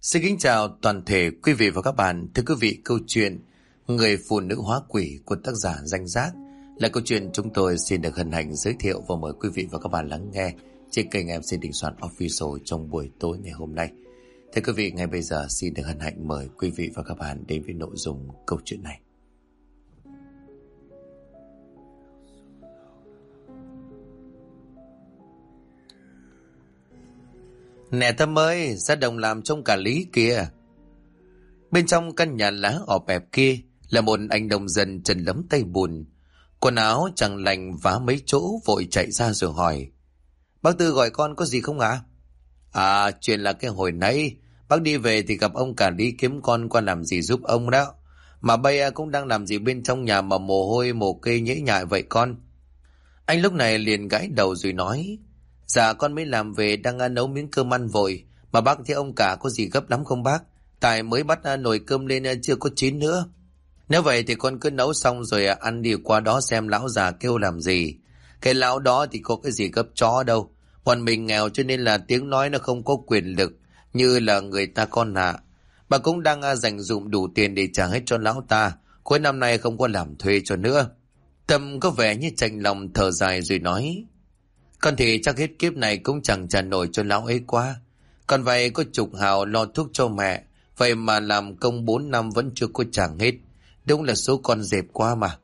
Xin kính chào toàn thể quý vị và các bạn. Thưa quý vị, câu chuyện Người phụ nữ hóa quỷ của tác giả Danh Giác là câu chuyện chúng tôi xin được hân hạnh giới thiệu và mời quý vị và các bạn lắng nghe trên kênh MC Đình Soạn Official trong buổi tối ngày hôm nay. Thưa quý vị, ngay bây giờ xin được hân hạnh mời quý vị và các bạn đến với nội dung câu chuyện này. Nè Tâm ơi, ra đồng làm trông cả lý kìa. Bên trong căn nhà lá ọp ẹp kia là một anh nông dân chân lấm tay bùn, quần áo chẳng lành vá mấy chỗ, vội chạy ra rồi hỏi: Bác Tư gọi con có gì không ạ? Chuyện là cái hồi nãy bác đi về thì gặp ông cả lý kiếm con qua làm gì giúp ông đó. Mà bây cũng đang làm gì bên trong nhà mà mồ hôi mồ kê nhễ nhại vậy con? Anh lúc này liền gãi đầu rồi nói: Dạ con mới làm về đang nấu miếng cơm ăn vội. Mà bác thấy ông cả có gì gấp lắm không bác? Tại mới bắt nồi cơm lên chưa có chín nữa. Nếu vậy thì con cứ nấu xong rồi ăn đi, qua đó xem lão già kêu làm gì. Cái lão đó thì có cái gì gấp chó đâu. Bọn mình nghèo cho nên là tiếng nói nó không có quyền lực như là người ta con ạ. Bà cũng đang dành dụm đủ tiền để trả hết cho lão ta. Cuối năm nay không có làm thuê cho nữa. Tâm có vẻ như chạnh lòng thở dài rồi nói: Con thì chắc hết kiếp này cũng chẳng trả nổi cho lão ấy quá. Còn vậy có chục hào lo thuốc cho mẹ, vậy mà làm công 4 năm vẫn chưa có trả hết. Đúng là số con dẹp quá mà.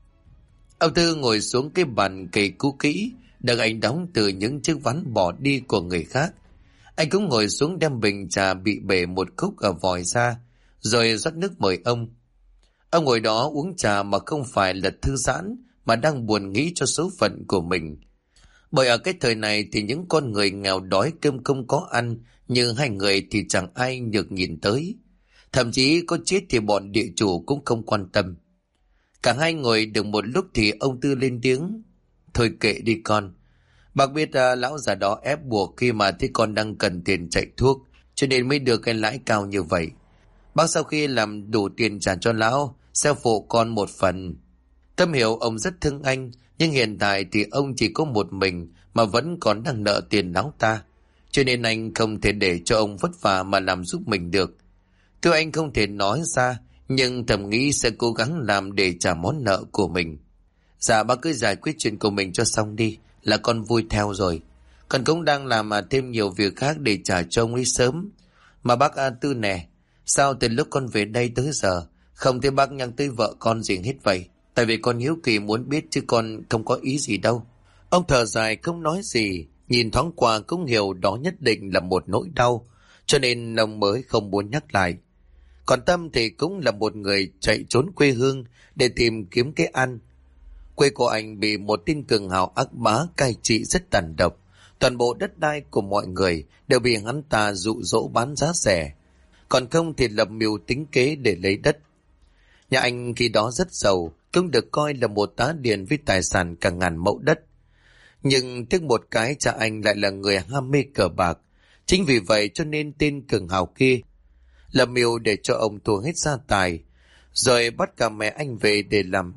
Ông Tư ngồi xuống cái bàn cây cũ kỹ được anh đóng từ những chiếc ván bỏ đi của người khác. Anh cũng ngồi xuống đem bình trà bị bể một khúc ở vòi ra, rồi rót nước mời ông. Ông ngồi đó uống trà mà không phải là thư giãn, mà đang buồn nghĩ cho số phận của mình. Bởi ở cái thời này thì những con người nghèo đói cơm không có ăn như hai người thì chẳng ai được nhìn tới. Thậm chí có chết thì bọn địa chủ cũng không quan tâm. Cả hai ngồi được một lúc thì ông Tư lên tiếng: Thôi kệ đi con. Bác biết lão già đó ép buộc khi mà thấy con đang cần tiền chạy thuốc, cho nên mới đưa cái lãi cao như vậy. Bác sau khi làm đủ tiền trả cho lão sẽ phụ con một phần. Tâm hiểu ông rất thương anh, nhưng hiện tại thì ông chỉ có một mình mà vẫn còn đang nợ tiền lão ta, cho nên anh không thể để cho ông vất vả mà làm giúp mình được. Tuy anh không thể nói ra, nhưng thầm nghĩ sẽ cố gắng làm để trả món nợ của mình. Dạ bác cứ giải quyết chuyện của mình cho xong đi, là con vui theo rồi. Con cũng đang làm thêm nhiều việc khác để trả cho ông ấy sớm. Mà bác Tư nè, sao từ lúc con về đây tới giờ không thấy bác nhắc tới vợ con gì hết vậy? Tại vì con hiếu kỳ muốn biết chứ con không có ý gì đâu. Ông thở dài không nói gì, nhìn thoáng qua cũng hiểu đó nhất định là một nỗi đau, cho nên ông mới không muốn nhắc lại. Còn Tâm thì cũng là một người chạy trốn quê hương để tìm kiếm cái ăn. Quê của anh bị một tên cường hào ác bá cai trị rất tàn độc. Toàn bộ đất đai của mọi người đều bị hắn ta dụ dỗ bán giá rẻ, còn không thì lập mưu tính kế để lấy đất. Nhà anh khi đó rất giàu, cũng được coi là một tá điền với tài sản cả ngàn mẫu đất. Nhưng tiếc một cái cha anh lại là người ham mê cờ bạc. Chính vì vậy cho nên tên cường hào kia lập mưu để cho ông thua hết gia tài, rồi bắt cả mẹ anh về để làm.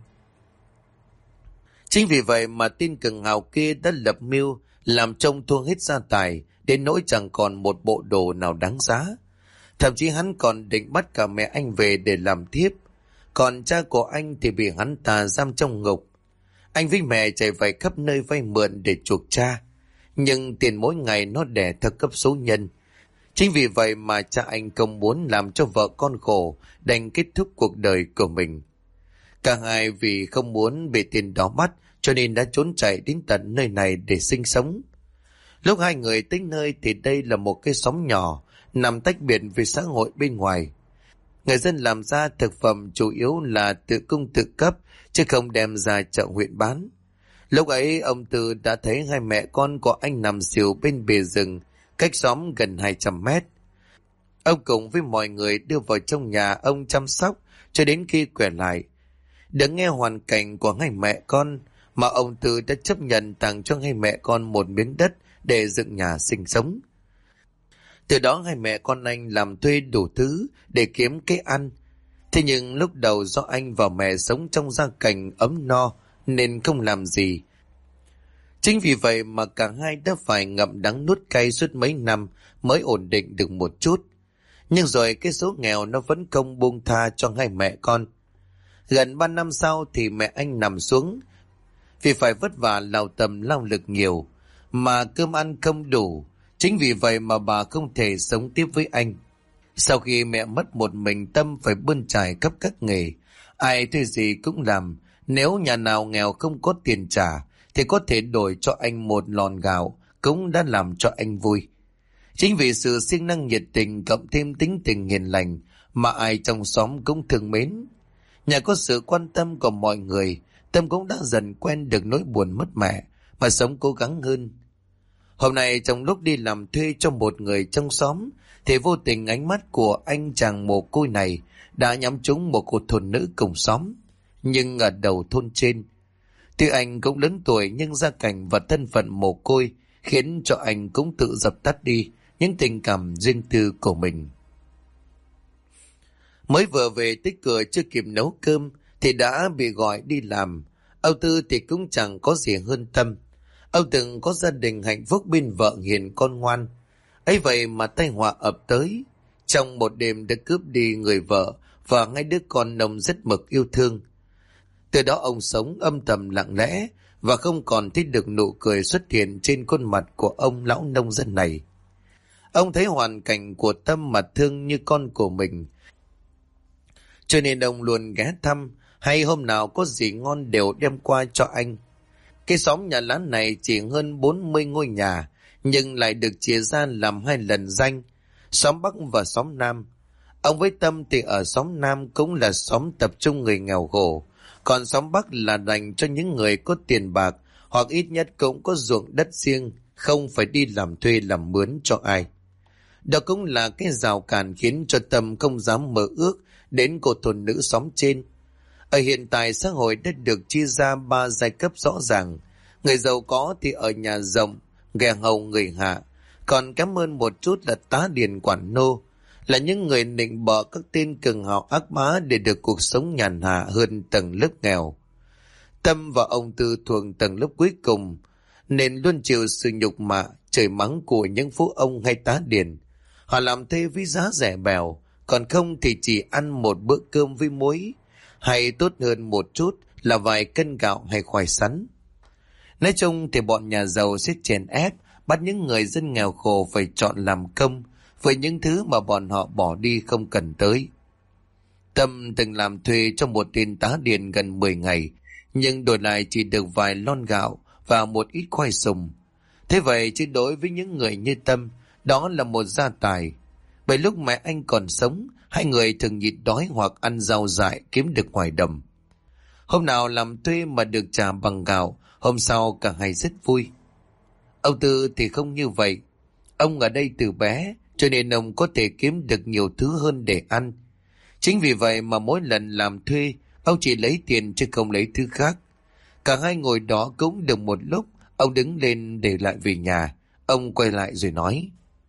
Chính vì vậy mà tên cường hào kia đã lập mưu làm trông thua hết gia tài, đến nỗi chẳng còn một bộ đồ nào đáng giá. Thậm chí hắn còn định bắt cả mẹ anh về để làm thiếp. Còn cha của anh thì bị hắn ta giam trong ngục. Anh với mẹ chạy vạy khắp nơi vay mượn để chuộc cha, nhưng tiền mỗi ngày nó đẻ theo cấp số nhân. Chính vì vậy mà cha anh không muốn làm cho vợ con khổ, đành kết thúc cuộc đời của mình. Cả hai vì không muốn bị tiền đó bắt, cho nên đã trốn chạy đến tận nơi này để sinh sống. Lúc hai người tới nơi thì đây là một cái xóm nhỏ, nằm tách biệt với xã hội bên ngoài. Người dân làm ra thực phẩm chủ yếu là tự cung tự cấp, chứ không đem ra chợ huyện bán. Lúc ấy ông Tư đã thấy hai mẹ con của anh nằm xỉu bên bìa rừng, cách xóm gần 200 mét. Ông cùng với mọi người đưa vào trong nhà ông chăm sóc cho đến khi khỏe lại. Được nghe hoàn cảnh của hai mẹ con mà ông Tư đã chấp nhận tặng cho hai mẹ con một miếng đất để dựng nhà sinh sống. Từ đó hai mẹ con anh làm thuê đủ thứ để kiếm cái ăn. Thế nhưng lúc đầu do anh và mẹ sống trong gia cảnh ấm no nên không làm gì. Chính vì vậy mà cả hai đã phải ngậm đắng nuốt cay suốt mấy năm mới ổn định được một chút. Nhưng rồi cái số nghèo nó vẫn không buông tha cho hai mẹ con. Gần 3 năm sau thì mẹ anh nằm xuống, vì phải vất vả lao tâm lao lực nhiều, mà cơm ăn không đủ. Chính vì vậy mà bà không thể sống tiếp với anh. Sau khi mẹ mất một mình, Tâm phải bươn trải khắp các nghề. Ai thuê gì cũng làm. Nếu nhà nào nghèo không có tiền trả thì có thể đổi cho anh một lon gạo, cũng đã làm cho anh vui. Chính vì sự siêng năng nhiệt tình cộng thêm tính tình hiền lành mà ai trong xóm cũng thương mến. Nhờ có sự quan tâm của mọi người, Tâm cũng đã dần quen được nỗi buồn mất mẹ mà sống cố gắng hơn. Hôm nay trong lúc đi làm thuê cho một người trong xóm thì vô tình ánh mắt của anh chàng mồ côi này đã nhắm trúng một cô thôn nữ cùng xóm, nhưng ở đầu thôn trên. Tuy anh cũng lớn tuổi nhưng gia cảnh và thân phận mồ côi khiến cho anh cũng tự dập tắt đi những tình cảm riêng tư của mình. Mới vừa về tới cửa chưa kịp nấu cơm thì đã bị gọi đi làm. Âu Tư thì cũng chẳng có gì hơn Tâm. Ông từng có gia đình hạnh phúc bên vợ hiền con ngoan. Ấy vậy mà tai họa ập tới. Trong một đêm đã cướp đi người vợ và ngay đứa con ông rất mực yêu thương. Từ đó ông sống âm thầm lặng lẽ và không còn thấy được nụ cười xuất hiện trên khuôn mặt của ông lão nông dân này. Ông thấy hoàn cảnh của Tâm mà thương như con của mình, cho nên ông luôn ghé thăm, hay hôm nào có gì ngon đều đem qua cho anh. Cái xóm nhà lá này chỉ hơn 40 ngôi nhà, nhưng lại được chia ra làm hai lần danh, xóm Bắc và xóm Nam. Ông với Tâm thì ở xóm Nam cũng là xóm tập trung người nghèo khổ, còn xóm Bắc là dành cho những người có tiền bạc hoặc ít nhất cũng có ruộng đất riêng, không phải đi làm thuê làm mướn cho ai. Đó cũng là cái rào cản khiến cho Tâm không dám mơ ước đến cô thôn nữ xóm trên. Ở hiện tại xã hội đã được chia ra 3 giai cấp rõ ràng. Người giàu có thì ở nhà rộng, ghẻ hầu người hạ. Còn kém hơn một chút là tá điền quản nô, là những người nịnh bợ các tên cường hào ác bá để được cuộc sống nhàn hạ hơn tầng lớp nghèo. Tâm và ông Tư thuộc tầng lớp cuối cùng, nên luôn chịu sự nhục mạ, chửi mắng của những phú ông hay tá điền. Họ làm thuê với giá rẻ bèo, còn không thì chỉ ăn một bữa cơm với muối, hay tốt hơn một chút là vài cân gạo hay khoai sắn. Nói chung thì bọn nhà giàu sẽ chèn ép, bắt những người dân nghèo khổ phải chọn làm công với những thứ mà bọn họ bỏ đi không cần tới. Tâm từng làm thuê cho một tên tá điền gần 10 ngày, nhưng đổi lại chỉ được vài lon gạo và một ít khoai sùng. Thế vậy chứ đối với những người như Tâm, đó là một gia tài. Bởi lúc mẹ anh còn sống, hai người thường nhịn đói hoặc ăn rau dại kiếm được ngoài đồng. Hôm nào làm thuê mà được trả bằng gạo, hôm sau cả hai rất vui. Ông Tư thì không như vậy. Ông ở đây từ bé, cho nên ông có thể kiếm được nhiều thứ hơn để ăn. Chính vì vậy mà mỗi lần làm thuê, ông chỉ lấy tiền chứ không lấy thứ khác. Cả hai ngồi đó cũng được một lúc, ông đứng lên để lại về nhà. Ông quay lại rồi nói: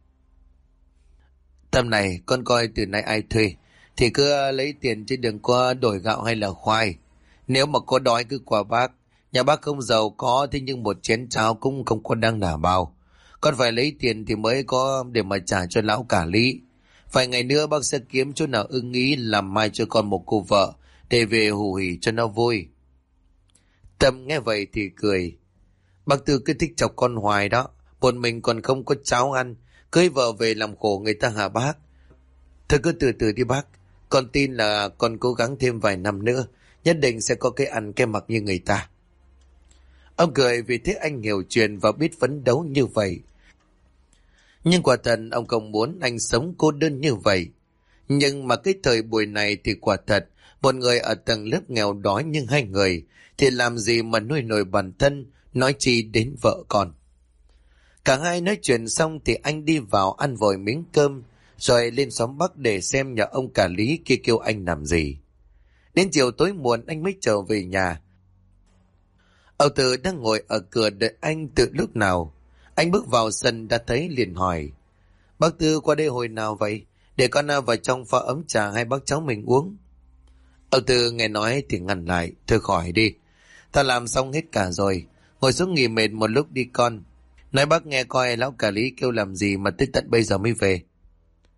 Tâm này, con coi từ nay ai thuê thì cứ lấy tiền chứ đừng có đổi gạo hay là khoai. Nếu mà có đói cứ qua bác. Nhà bác không giàu có, thế nhưng một chén cháo cũng không có đang đảm bao. Con phải lấy tiền thì mới có để mà trả cho lão cả lý. Vài ngày nữa bác sẽ kiếm chỗ nào ưng ý làm mai cho con một cô vợ để về hù hỉ cho nó vui. Tâm nghe vậy thì cười: Bác Tư cứ thích chọc con hoài đó. Một mình còn không có cháo ăn, cưới vợ về làm khổ người ta hả bác? Thôi cứ từ từ đi bác. Con tin là con cố gắng thêm vài năm nữa, nhất định sẽ có cái ăn cái mặc như người ta. Ông cười vì thế anh hiểu chuyện và biết phấn đấu như vậy. Nhưng quả thật ông không muốn anh sống cô đơn như vậy. Nhưng mà cái thời buổi này thì quả thật, một người ở tầng lớp nghèo đói nhưng hai người thì làm gì mà nuôi nổi bản thân, nói chi đến vợ con. Cả hai nói chuyện xong thì anh đi vào ăn vội miếng cơm, rồi lên xóm Bắc để xem nhà ông cả Lý kia kêu anh làm gì. Đến chiều tối muộn anh mới trở về nhà. Ông Tư đang ngồi ở cửa đợi anh từ lúc nào. Anh bước vào sân đã thấy liền hỏi: Bác Tư qua đây hồi nào vậy? Để con vào trong pha ấm tràให้bác cháu mình uống. Ông Tư nghe nói thì ngăn lại: Thôi khỏi đi, ta làm xong hết cả rồi. Ngồi xuống nghỉ mệt một lúc đi con. Nói bác nghe coi lão cả Lý kêu làm gì mà tới tận bây giờ mới về.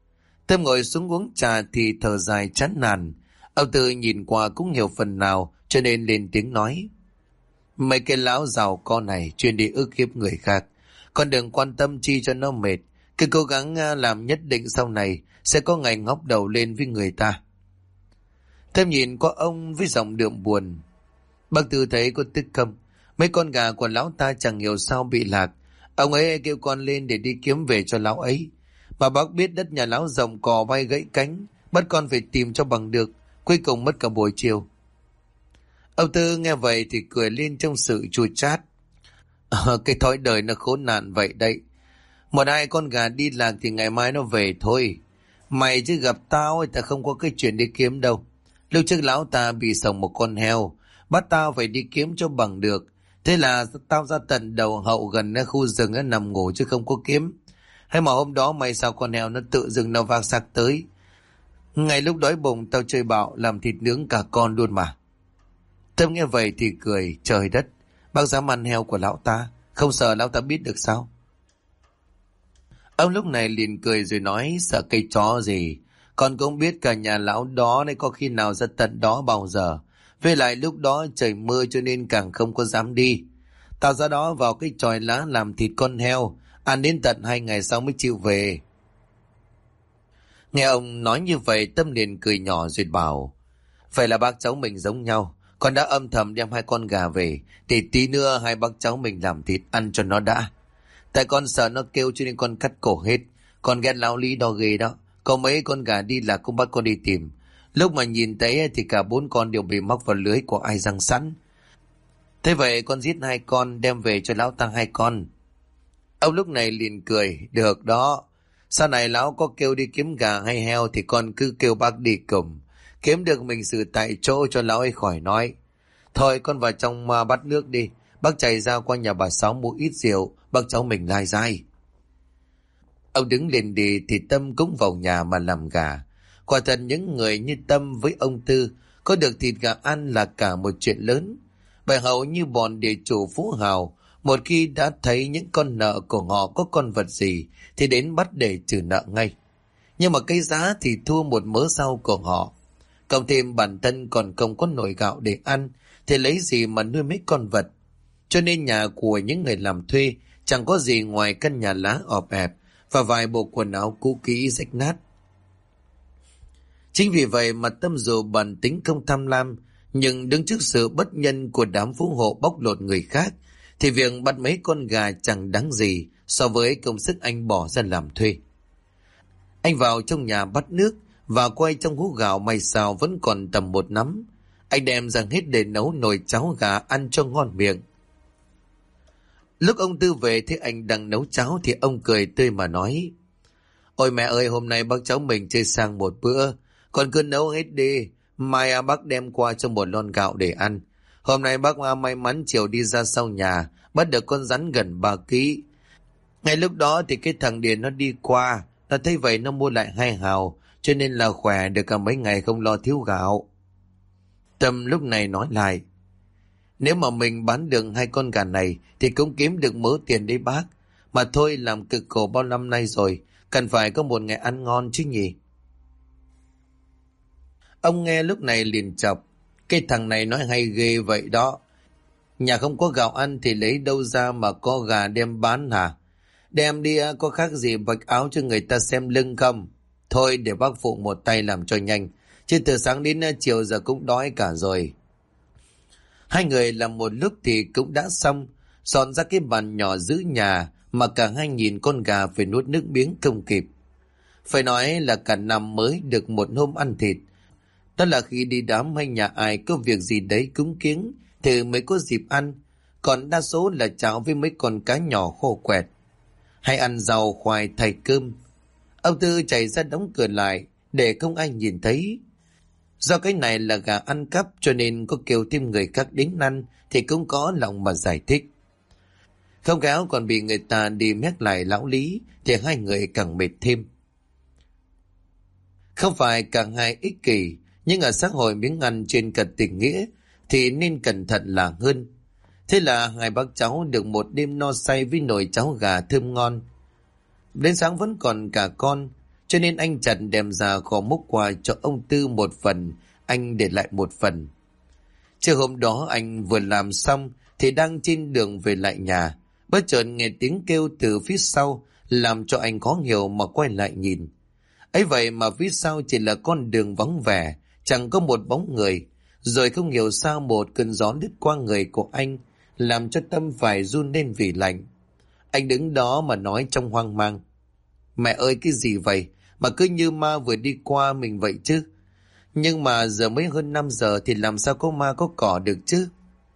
Tâm ngồi xuống uống trà thì thở dài chán nản. Ông Tư nhìn qua cũng hiểu phần nào cho nên lên tiếng nói. Mấy cái lão giàu co này chuyên đi ức hiếp người khác. Con đừng quan tâm chi cho nó mệt. Cứ cố gắng làm, nhất định sau này sẽ có ngày ngóc đầu lên với người ta. Tâm nhìn qua ông với giọng đượm buồn. Bác Tư thấy có tức không? Mấy con gà của lão ta chẳng hiểu sao bị lạc. Ông ấy kêu con lên để đi kiếm về cho lão ấy. Mà bác biết đất nhà lão rộng cò bay gãy cánh, bắt con phải tìm cho bằng được. Cuối cùng mất cả buổi chiều. Ông Tư nghe vậy thì cười lên trong sự chua chát. Cái thói đời nó khốn nạn vậy đấy. Một hai con gà đi lạc thì ngày mai nó về thôi. Mày chứ gặp tao ấy, ta không có cái chuyện đi kiếm đâu. Lúc trước lão ta bị sổng một con heo, bắt tao phải đi kiếm cho bằng được. Thế là tao ra tận đầu hậu gần khu rừng nằm ngủ chứ không có kiếm. Hay mà hôm đó mày sao con heo nó tự dưng nó vác xác tới. Ngay lúc đói bụng tao chơi bạo làm thịt nướng cả con luôn mà. Tâm nghe vậy thì cười, trời đất, bác dám ăn heo của lão ta, không sợ lão ta biết được sao? Ông lúc này liền cười rồi nói, sợ cây chó gì, con cũng biết cả nhà lão đó nên có khi nào ra tận đó bao giờ. Với lại lúc đó trời mưa cho nên càng không có dám đi. Tao ra đó vào cái chòi lá làm thịt con heo, ăn đến tận 2 ngày sau mới chịu về. Nghe ông nói như vậy, Tâm liền cười nhỏ rồi bảo, vậy là bác cháu mình giống nhau. Con đã âm thầm đem 2 con gà về, thì tí nữa 2 bác cháu mình làm thịt ăn cho nó đã. Tại con sợ nó kêu cho nên con cắt cổ hết. Con ghét lão Lý đó ghê đó. Có mấy con gà đi là cũng bắt con đi tìm. Lúc mà nhìn thấy thì cả 4 con đều bị mắc vào lưới của ai giăng sẵn. Thế vậy con giết 2 con đem về cho lão ta 2 con. Ông lúc này liền cười, được đó. Sau này lão có kêu đi kiếm gà hay heo thì con cứ kêu bác đi cùng. Kiếm được mình xử tại chỗ cho lão ấy khỏi nói. Thôi con vào trong bắt nước đi. Bác chạy ra qua nhà bà Sáu mua ít rượu, bác cháu mình lai dai. Ông đứng lên đi thì Tâm cũng vào nhà mà làm gà. Quả thật những người như Tâm với ông Tư có được thịt gà ăn là cả một chuyện lớn. Bởi hầu như bọn địa chủ phú hào, một khi đã thấy những con nợ của họ có con vật gì thì đến bắt để trừ nợ ngay. Nhưng mà cái giá thì thua một mớ rau của họ. Cộng thêm bản thân còn không có nồi gạo để ăn thì lấy gì mà nuôi mấy con vật. Cho nên nhà của những người làm thuê chẳng có gì ngoài căn nhà lá ọp ẹp và vài bộ quần áo cũ kỹ rách nát. Chính vì vậy mà Tâm dù bản tính không tham lam, nhưng đứng trước sự bất nhân của đám phú hộ bóc lột người khác thì việc bắt mấy con gà chẳng đáng gì so với công sức anh bỏ ra làm thuê. Anh vào trong nhà bắt nước và quay trong hũ gạo may xào vẫn còn tầm 1 nắm. Anh đem ra hết để nấu nồi cháo gà ăn cho ngon miệng. Lúc ông Tư về thấy anh đang nấu cháo thì ông cười tươi mà nói, ôi mẹ ơi, hôm nay bác cháu mình chơi sang một bữa, con cứ nấu hết đi, mai bác đem qua cho một lon gạo để ăn. Hôm nay bác may mắn chiều đi ra sau nhà, bắt được con rắn gần 3 ký. Ngay lúc đó thì cái thằng Điền nó đi qua, nó thấy vậy nó mua lại 2 hào, cho nên là khỏe được cả mấy ngày không lo thiếu gạo. Tâm lúc này nói lại, nếu mà mình bán được 2 con gà này thì cũng kiếm được mớ tiền đấy bác. Mà thôi, làm cực khổ bao năm nay rồi, cần phải có một ngày ăn ngon chứ nhỉ. Ông nghe lúc này liền chọc, cái thằng này nói hay ghê vậy đó. Nhà không có gạo ăn thì lấy đâu ra mà có gà đem bán hả? Đem đi có khác gì vạch áo cho người ta xem lưng không? Thôi để bác phụ một tay làm cho nhanh, chứ từ sáng đến chiều giờ cũng đói cả rồi. 2 người làm một lúc thì cũng đã xong, dọn ra cái bàn nhỏ giữ nhà mà cả hai nhìn con gà phải nuốt nước miếng không kịp. Phải nói là cả năm mới được một hôm ăn thịt. Đó là khi đi đám hay nhà ai có việc gì đấy cúng kiếng thì mới có dịp ăn, còn đa số là cháo với mấy con cá nhỏ khô quẹt. Hay ăn rau khoai thay cơm. Ông Tư chạy ra đóng cửa lại để không ai nhìn thấy. Do cái này là gà ăn cắp cho nên có kêu thêm người khác đến ăn thì cũng có lòng mà giải thích. Không khéo còn bị người ta đi mét lại lão Lý thì 2 người càng mệt thêm. Không phải cả hai ích kỷ, nhưng ở xã hội miếng ăn trên cả tình nghĩa thì nên cẩn thận là hơn. Thế là 2 bác cháu được một đêm no say với nồi cháo gà thơm ngon. Đến sáng vẫn còn cả con, cho nên anh chặt đem ra kho múc qua cho ông Tư một phần, anh để lại một phần. Chiều hôm đó anh vừa làm xong thì đang trên đường về lại nhà, bất chợt nghe tiếng kêu từ phía sau làm cho anh khó hiểu mà quay lại nhìn. Ấy vậy mà phía sau chỉ là con đường vắng vẻ, chẳng có một bóng người. Rồi không hiểu sao một cơn gió lướt qua người của anh, làm cho tâm phải run lên vì lạnh. Anh đứng đó mà nói trong hoang mang: "Mẹ ơi, cái gì vậy? Mà cứ như ma vừa đi qua mình vậy chứ. Nhưng mà giờ mới hơn 5 giờ thì làm sao có ma có cỏ được chứ?"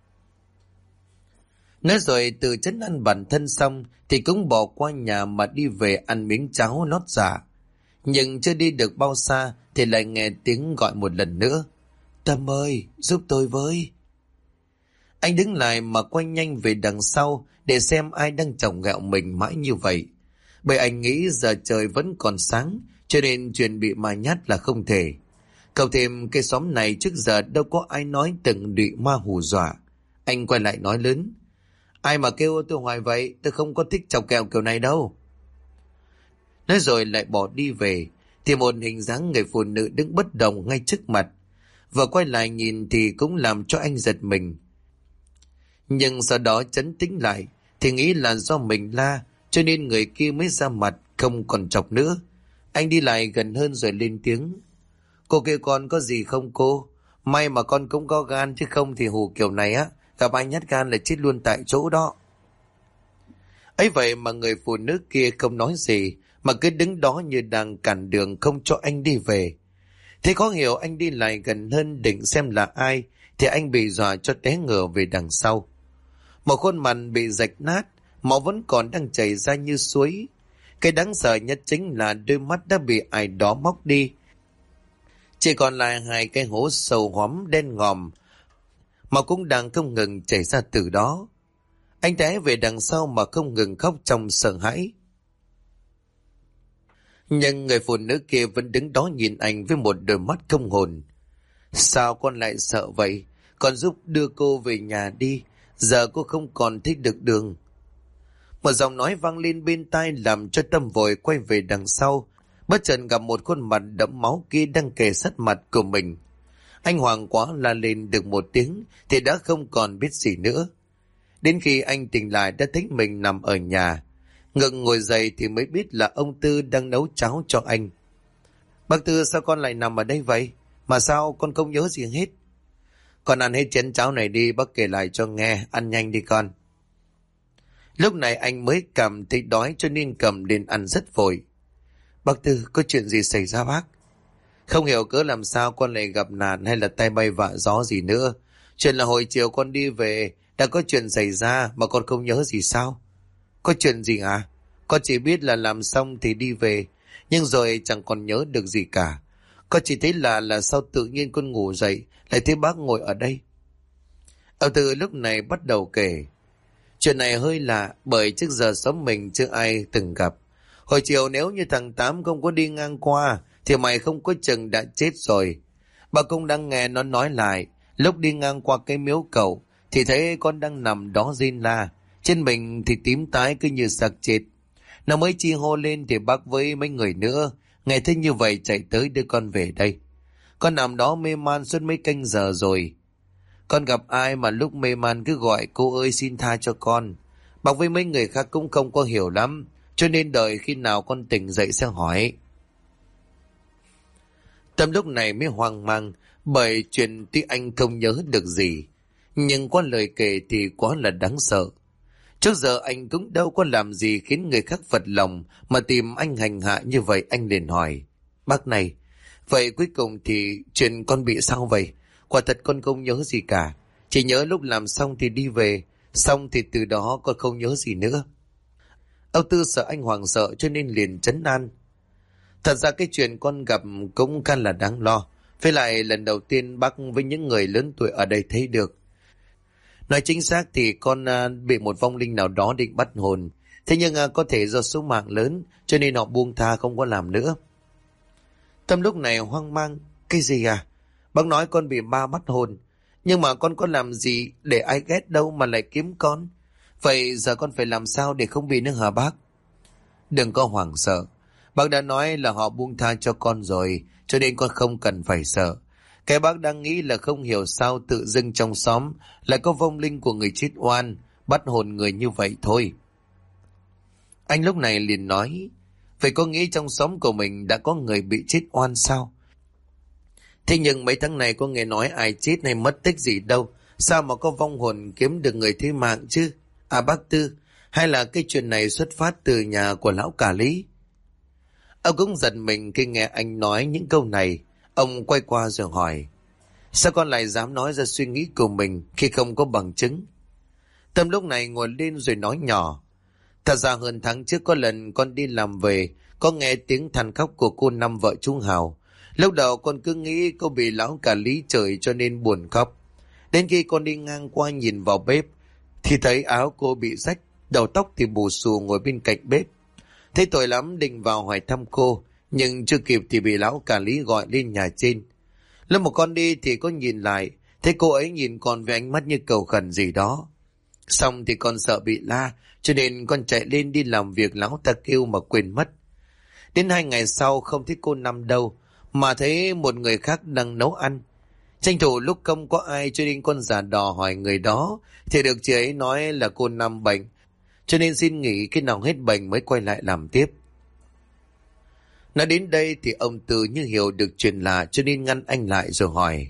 Nói rồi tự trấn an bản thân xong thì cũng bỏ qua nhà mà đi về ăn miếng cháo lót dạ. Nhưng chưa đi được bao xa thì lại nghe tiếng gọi một lần nữa: "Tâm ơi, giúp tôi với." Anh đứng lại mà quay nhanh về đằng sau để xem ai đang chọc ghẹo mình mãi như vậy. Bởi anh nghĩ giờ trời vẫn còn sáng, cho nên chuyện bị ma nhát là không thể. Cộng thêm cái xóm này trước giờ đâu có ai nói từng bị ma hù dọa. Anh quay lại nói lớn: "Ai mà kêu tôi hoài vậy? Tôi không có thích chọc ghẹo kiểu này đâu." Nói rồi lại bỏ đi về, thì một hình dáng người phụ nữ đứng bất động ngay trước mặt. Vừa quay lại nhìn thì cũng làm cho anh giật mình. Nhưng sau đó trấn tĩnh lại thì nghĩ là do mình la, cho nên người kia mới ra mặt không còn chọc nữa. Anh đi lại gần hơn rồi lên tiếng: "Cô kêu con có gì không cô? May mà con cũng có gan, chứ không thì hù kiểu này á, gặp ai nhát gan là chết luôn tại chỗ đó." Ấy vậy mà người phụ nữ kia không nói gì, mà cứ đứng đó như đang cản đường không cho anh đi về. Thế khó hiểu, anh đi lại gần hơn định xem là ai, thì anh bị dọa cho té ngửa về đằng sau. Một khuôn mặt bị rạch nát, máu vẫn còn đang chảy ra như suối. Cái đáng sợ nhất chính là đôi mắt đã bị ai đó móc đi, chỉ còn lại hai cái hố sâu hoắm đen ngòm, mà cũng đang không ngừng chảy ra từ đó. Anh té về đằng sau mà không ngừng khóc trong sợ hãi. Nhưng người phụ nữ kia vẫn đứng đó nhìn anh với một đôi mắt không hồn. "Sao con lại sợ vậy? Con giúp đưa cô về nhà đi, giờ cô không còn thích được đường." Một giọng nói vang lên bên tai làm cho Tâm vội quay về đằng sau, bất chợt gặp một khuôn mặt đẫm máu kia đang kề sát mặt của mình. Anh hoảng quá la lên được một tiếng thì đã không còn biết gì nữa. Đến khi anh tỉnh lại đã thấy mình nằm ở nhà. Ngượng ngồi dậy thì mới biết là ông Tư đang nấu cháo cho anh. "Bác Tư, sao con lại nằm ở đây vậy? Mà sao con không nhớ gì hết?" "Con ăn hết chén cháo này đi, bác kể lại cho nghe, ăn nhanh đi con." Lúc này anh mới cảm thấy đói cho nên cầm lên ăn rất vội. "Bác Tư, có chuyện gì xảy ra bác?" "Không hiểu cớ làm sao con lại gặp nạn hay là tay bay vạ gió gì nữa. Chuyện là hồi chiều con đi về, đã có chuyện xảy ra mà con không nhớ gì sao?" "Có chuyện gì à? Con chỉ biết là làm xong thì đi về, nhưng rồi chẳng còn nhớ được gì cả. Con chỉ thấy là sao tự nhiên con ngủ dậy, lại thấy bác ngồi ở đây." Ông Tư lúc này bắt đầu kể. Chuyện này hơi lạ, bởi trước giờ xóm mình chưa ai từng gặp. Hồi chiều nếu như thằng Tám không có đi ngang qua thì mày không có chừng đã chết rồi. Bà cũng đang nghe nó nói lại, lúc đi ngang qua cái miếu cầu thì thấy con đang nằm đó rên la, trên mình thì tím tái cứ như xác chết. Nó mới chi hô lên thì bác với mấy người nữa nghe thấy như vậy chạy tới đưa con về đây. Con nằm đó mê man suốt mấy canh giờ rồi. Con gặp ai mà lúc mê man cứ gọi cô ơi xin tha cho con. Bác với mấy người khác cũng không có hiểu lắm, cho nên đợi khi nào con tỉnh dậy sẽ hỏi." Tâm lúc này mới hoang mang, bởi chuyện tuy anh không nhớ được gì, nhưng qua lời kể thì quá là đáng sợ. Trước giờ anh cũng đâu có làm gì khiến người khác phật lòng mà tìm anh hành hạ như vậy. Anh liền hỏi: "Bác này, vậy cuối cùng thì chuyện con bị sao vậy? Quả thật con không nhớ gì cả, chỉ nhớ lúc làm xong thì đi về, xong thì từ đó con không nhớ gì nữa." Ông Tư sợ anh hoảng sợ cho nên liền trấn an: "Thật ra cái chuyện con gặp cũng khá là đáng lo, với lại lần đầu tiên bác với những người lớn tuổi ở đây thấy được. Nói chính xác thì con bị một vong linh nào đó định bắt hồn, thế nhưng có thể do số mạng lớn cho nên họ buông tha không có làm nữa." Tâm lúc này hoang mang: "Cái gì à? Bác nói con bị ma bắt hồn, nhưng mà con có làm gì để ai ghét đâu mà lại kiếm con. Vậy giờ con phải làm sao để không bị nữa hả bác?" "Đừng có hoảng sợ, Bác đã nói là họ buông tha cho con rồi, cho nên con không cần phải sợ. Cái bác đang nghĩ là không hiểu sao tự dưng trong xóm lại có vong linh của người chết oan, bắt hồn người như vậy thôi. Anh lúc này liền nói, vậy có nghĩ trong xóm của mình đã có người bị chết oan sao? Thế nhưng mấy tháng này có nghe nói ai chết hay mất tích gì đâu, sao mà có vong hồn kiếm được người thế mạng chứ? À bác Tư, hay là cái chuyện này xuất phát từ nhà của lão cả Lý? Ông cũng giật mình khi nghe anh nói những câu này. Ông quay qua rồi hỏi, sao con lại dám nói ra suy nghĩ của mình khi không có bằng chứng? Tâm lúc này ngồi lên rồi nói nhỏ, thật ra hơn tháng trước có lần con đi làm về, có nghe tiếng than khóc của cô Năm vợ chú Hào. Lúc đầu con cứ nghĩ cô bị lão cả Lý chửi cho nên buồn khóc. Đến khi con đi ngang qua nhìn vào bếp thì thấy áo cô bị rách, đầu tóc thì bù xù ngồi bên cạnh bếp. Thấy tội lắm định vào hỏi thăm cô, nhưng chưa kịp thì bị lão cả Lý gọi lên nhà trên. Lúc một con đi thì có nhìn lại, thấy cô ấy nhìn con với ánh mắt như cầu khẩn gì đó. Xong thì con sợ bị la, cho nên con chạy lên đi làm việc lão ta kêu mà quên mất. Đến 2 ngày sau không thấy cô Năm đâu, mà thấy một người khác đang nấu ăn. Tranh thủ lúc không có ai cho nên con giả đò hỏi người đó, thì được chị ấy nói là cô Năm bệnh, cho nên xin nghỉ khi nào hết bệnh mới quay lại làm tiếp. Nói đến đây thì ông Tư như hiểu được chuyện lạ cho nên ngăn anh lại rồi hỏi,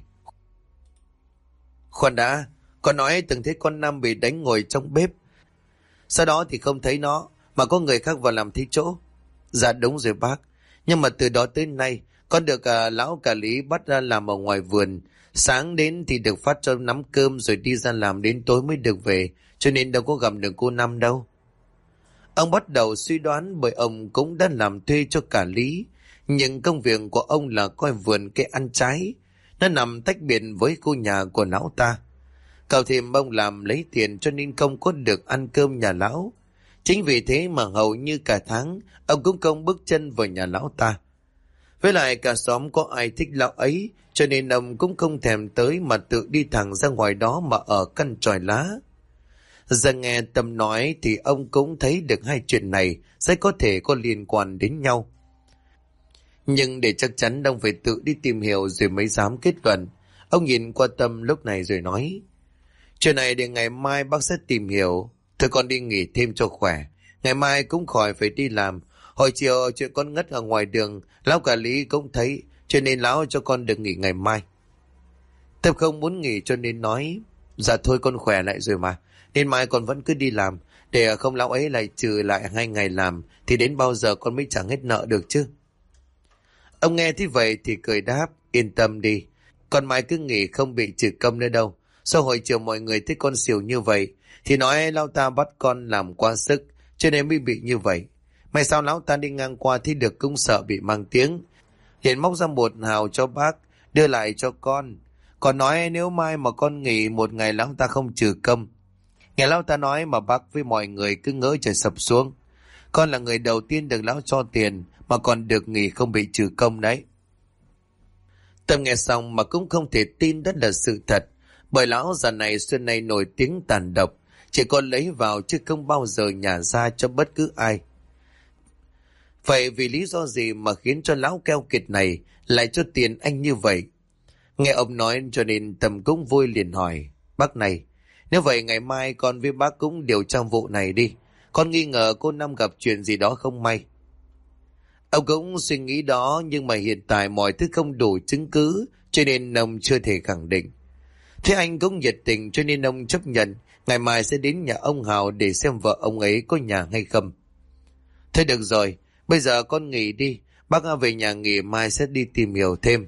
khoan đã, con nói từng thấy con Năm bị đánh ngồi trong bếp, sau đó thì không thấy nó mà có người khác vào làm thế chỗ. Dạ đúng rồi bác, nhưng mà từ đó tới nay con được lão cả Lý bắt ra làm ở ngoài vườn, sáng đến thì được phát cho nắm cơm rồi đi ra làm đến tối mới được về, cho nên đâu có gặp được cô Năm đâu. Ông bắt đầu suy đoán bởi ông cũng đã làm thuê cho cả Lý, nhưng công việc của ông là coi vườn cây ăn trái, nó nằm tách biệt với khu nhà của lão ta. Cậu thêm ông làm lấy tiền cho nên không có được ăn cơm nhà lão. Chính vì thế mà hầu như cả tháng ông cũng không bước chân vào nhà lão ta. Với lại cả xóm có ai thích lão ấy, cho nên ông cũng không thèm tới mà tự đi thẳng ra ngoài đó mà ở căn chòi lá. Giờ nghe Tâm nói thì ông cũng thấy được hai chuyện này sẽ có thể có liên quan đến nhau. Nhưng để chắc chắn ông phải tự đi tìm hiểu rồi mới dám kết luận. Ông nhìn qua Tâm lúc này rồi nói, chuyện này để ngày mai bác sẽ tìm hiểu. Thôi con đi nghỉ thêm cho khỏe, ngày mai cũng khỏi phải đi làm. Hồi chiều chuyện con ngất ở ngoài đường, lão cả Lý cũng thấy, cho nên lão cho con được nghỉ ngày mai. Tâm không muốn nghỉ cho nên nói, dạ thôi con khỏe lại rồi mà, nên mai con vẫn cứ đi làm, để không lão ấy lại trừ lại 2 ngày làm, thì đến bao giờ con mới chẳng hết nợ được chứ. Ông nghe thế vậy thì cười đáp, yên tâm đi, con mai cứ nghỉ không bị trừ công nữa đâu. Sau hồi chiều mọi người thấy con xỉu như vậy thì nói lão ta bắt con làm quá sức, cho nên mới bị như vậy. May sao lão ta đi ngang qua thì được cũng sợ bị mang tiếng, liền móc ra 1 hào cho bác đưa lại cho con. Còn nói nếu mai mà con nghỉ 1 ngày lão ta không trừ công. Nghe lão ta nói mà bác với mọi người cứ ngỡ trời sập xuống. Con là người đầu tiên được lão cho tiền mà còn được nghỉ không bị trừ công đấy. Tâm nghe xong mà cũng không thể tin đó là sự thật, bởi lão già này xưa nay nổi tiếng tàn độc, chỉ còn lấy vào chứ không bao giờ nhả ra cho bất cứ ai. Vậy vì lý do gì mà khiến cho lão keo kiệt này lại cho tiền anh như vậy? Nghe ông nói cho nên Tâm cũng vui liền hỏi, bác này, nếu vậy ngày mai con với bác cũng điều tra vụ này đi. Con nghi ngờ cô Năm gặp chuyện gì đó không may. Ông cũng suy nghĩ đó, nhưng mà hiện tại mọi thứ không đủ chứng cứ cho nên ông chưa thể khẳng định. Thế anh cũng nhiệt tình cho nên ông chấp nhận ngày mai sẽ đến nhà ông Hào để xem vợ ông ấy có nhà hay không. Thế được rồi, bây giờ con nghỉ đi, bác về nhà nghỉ, mai sẽ đi tìm hiểu thêm.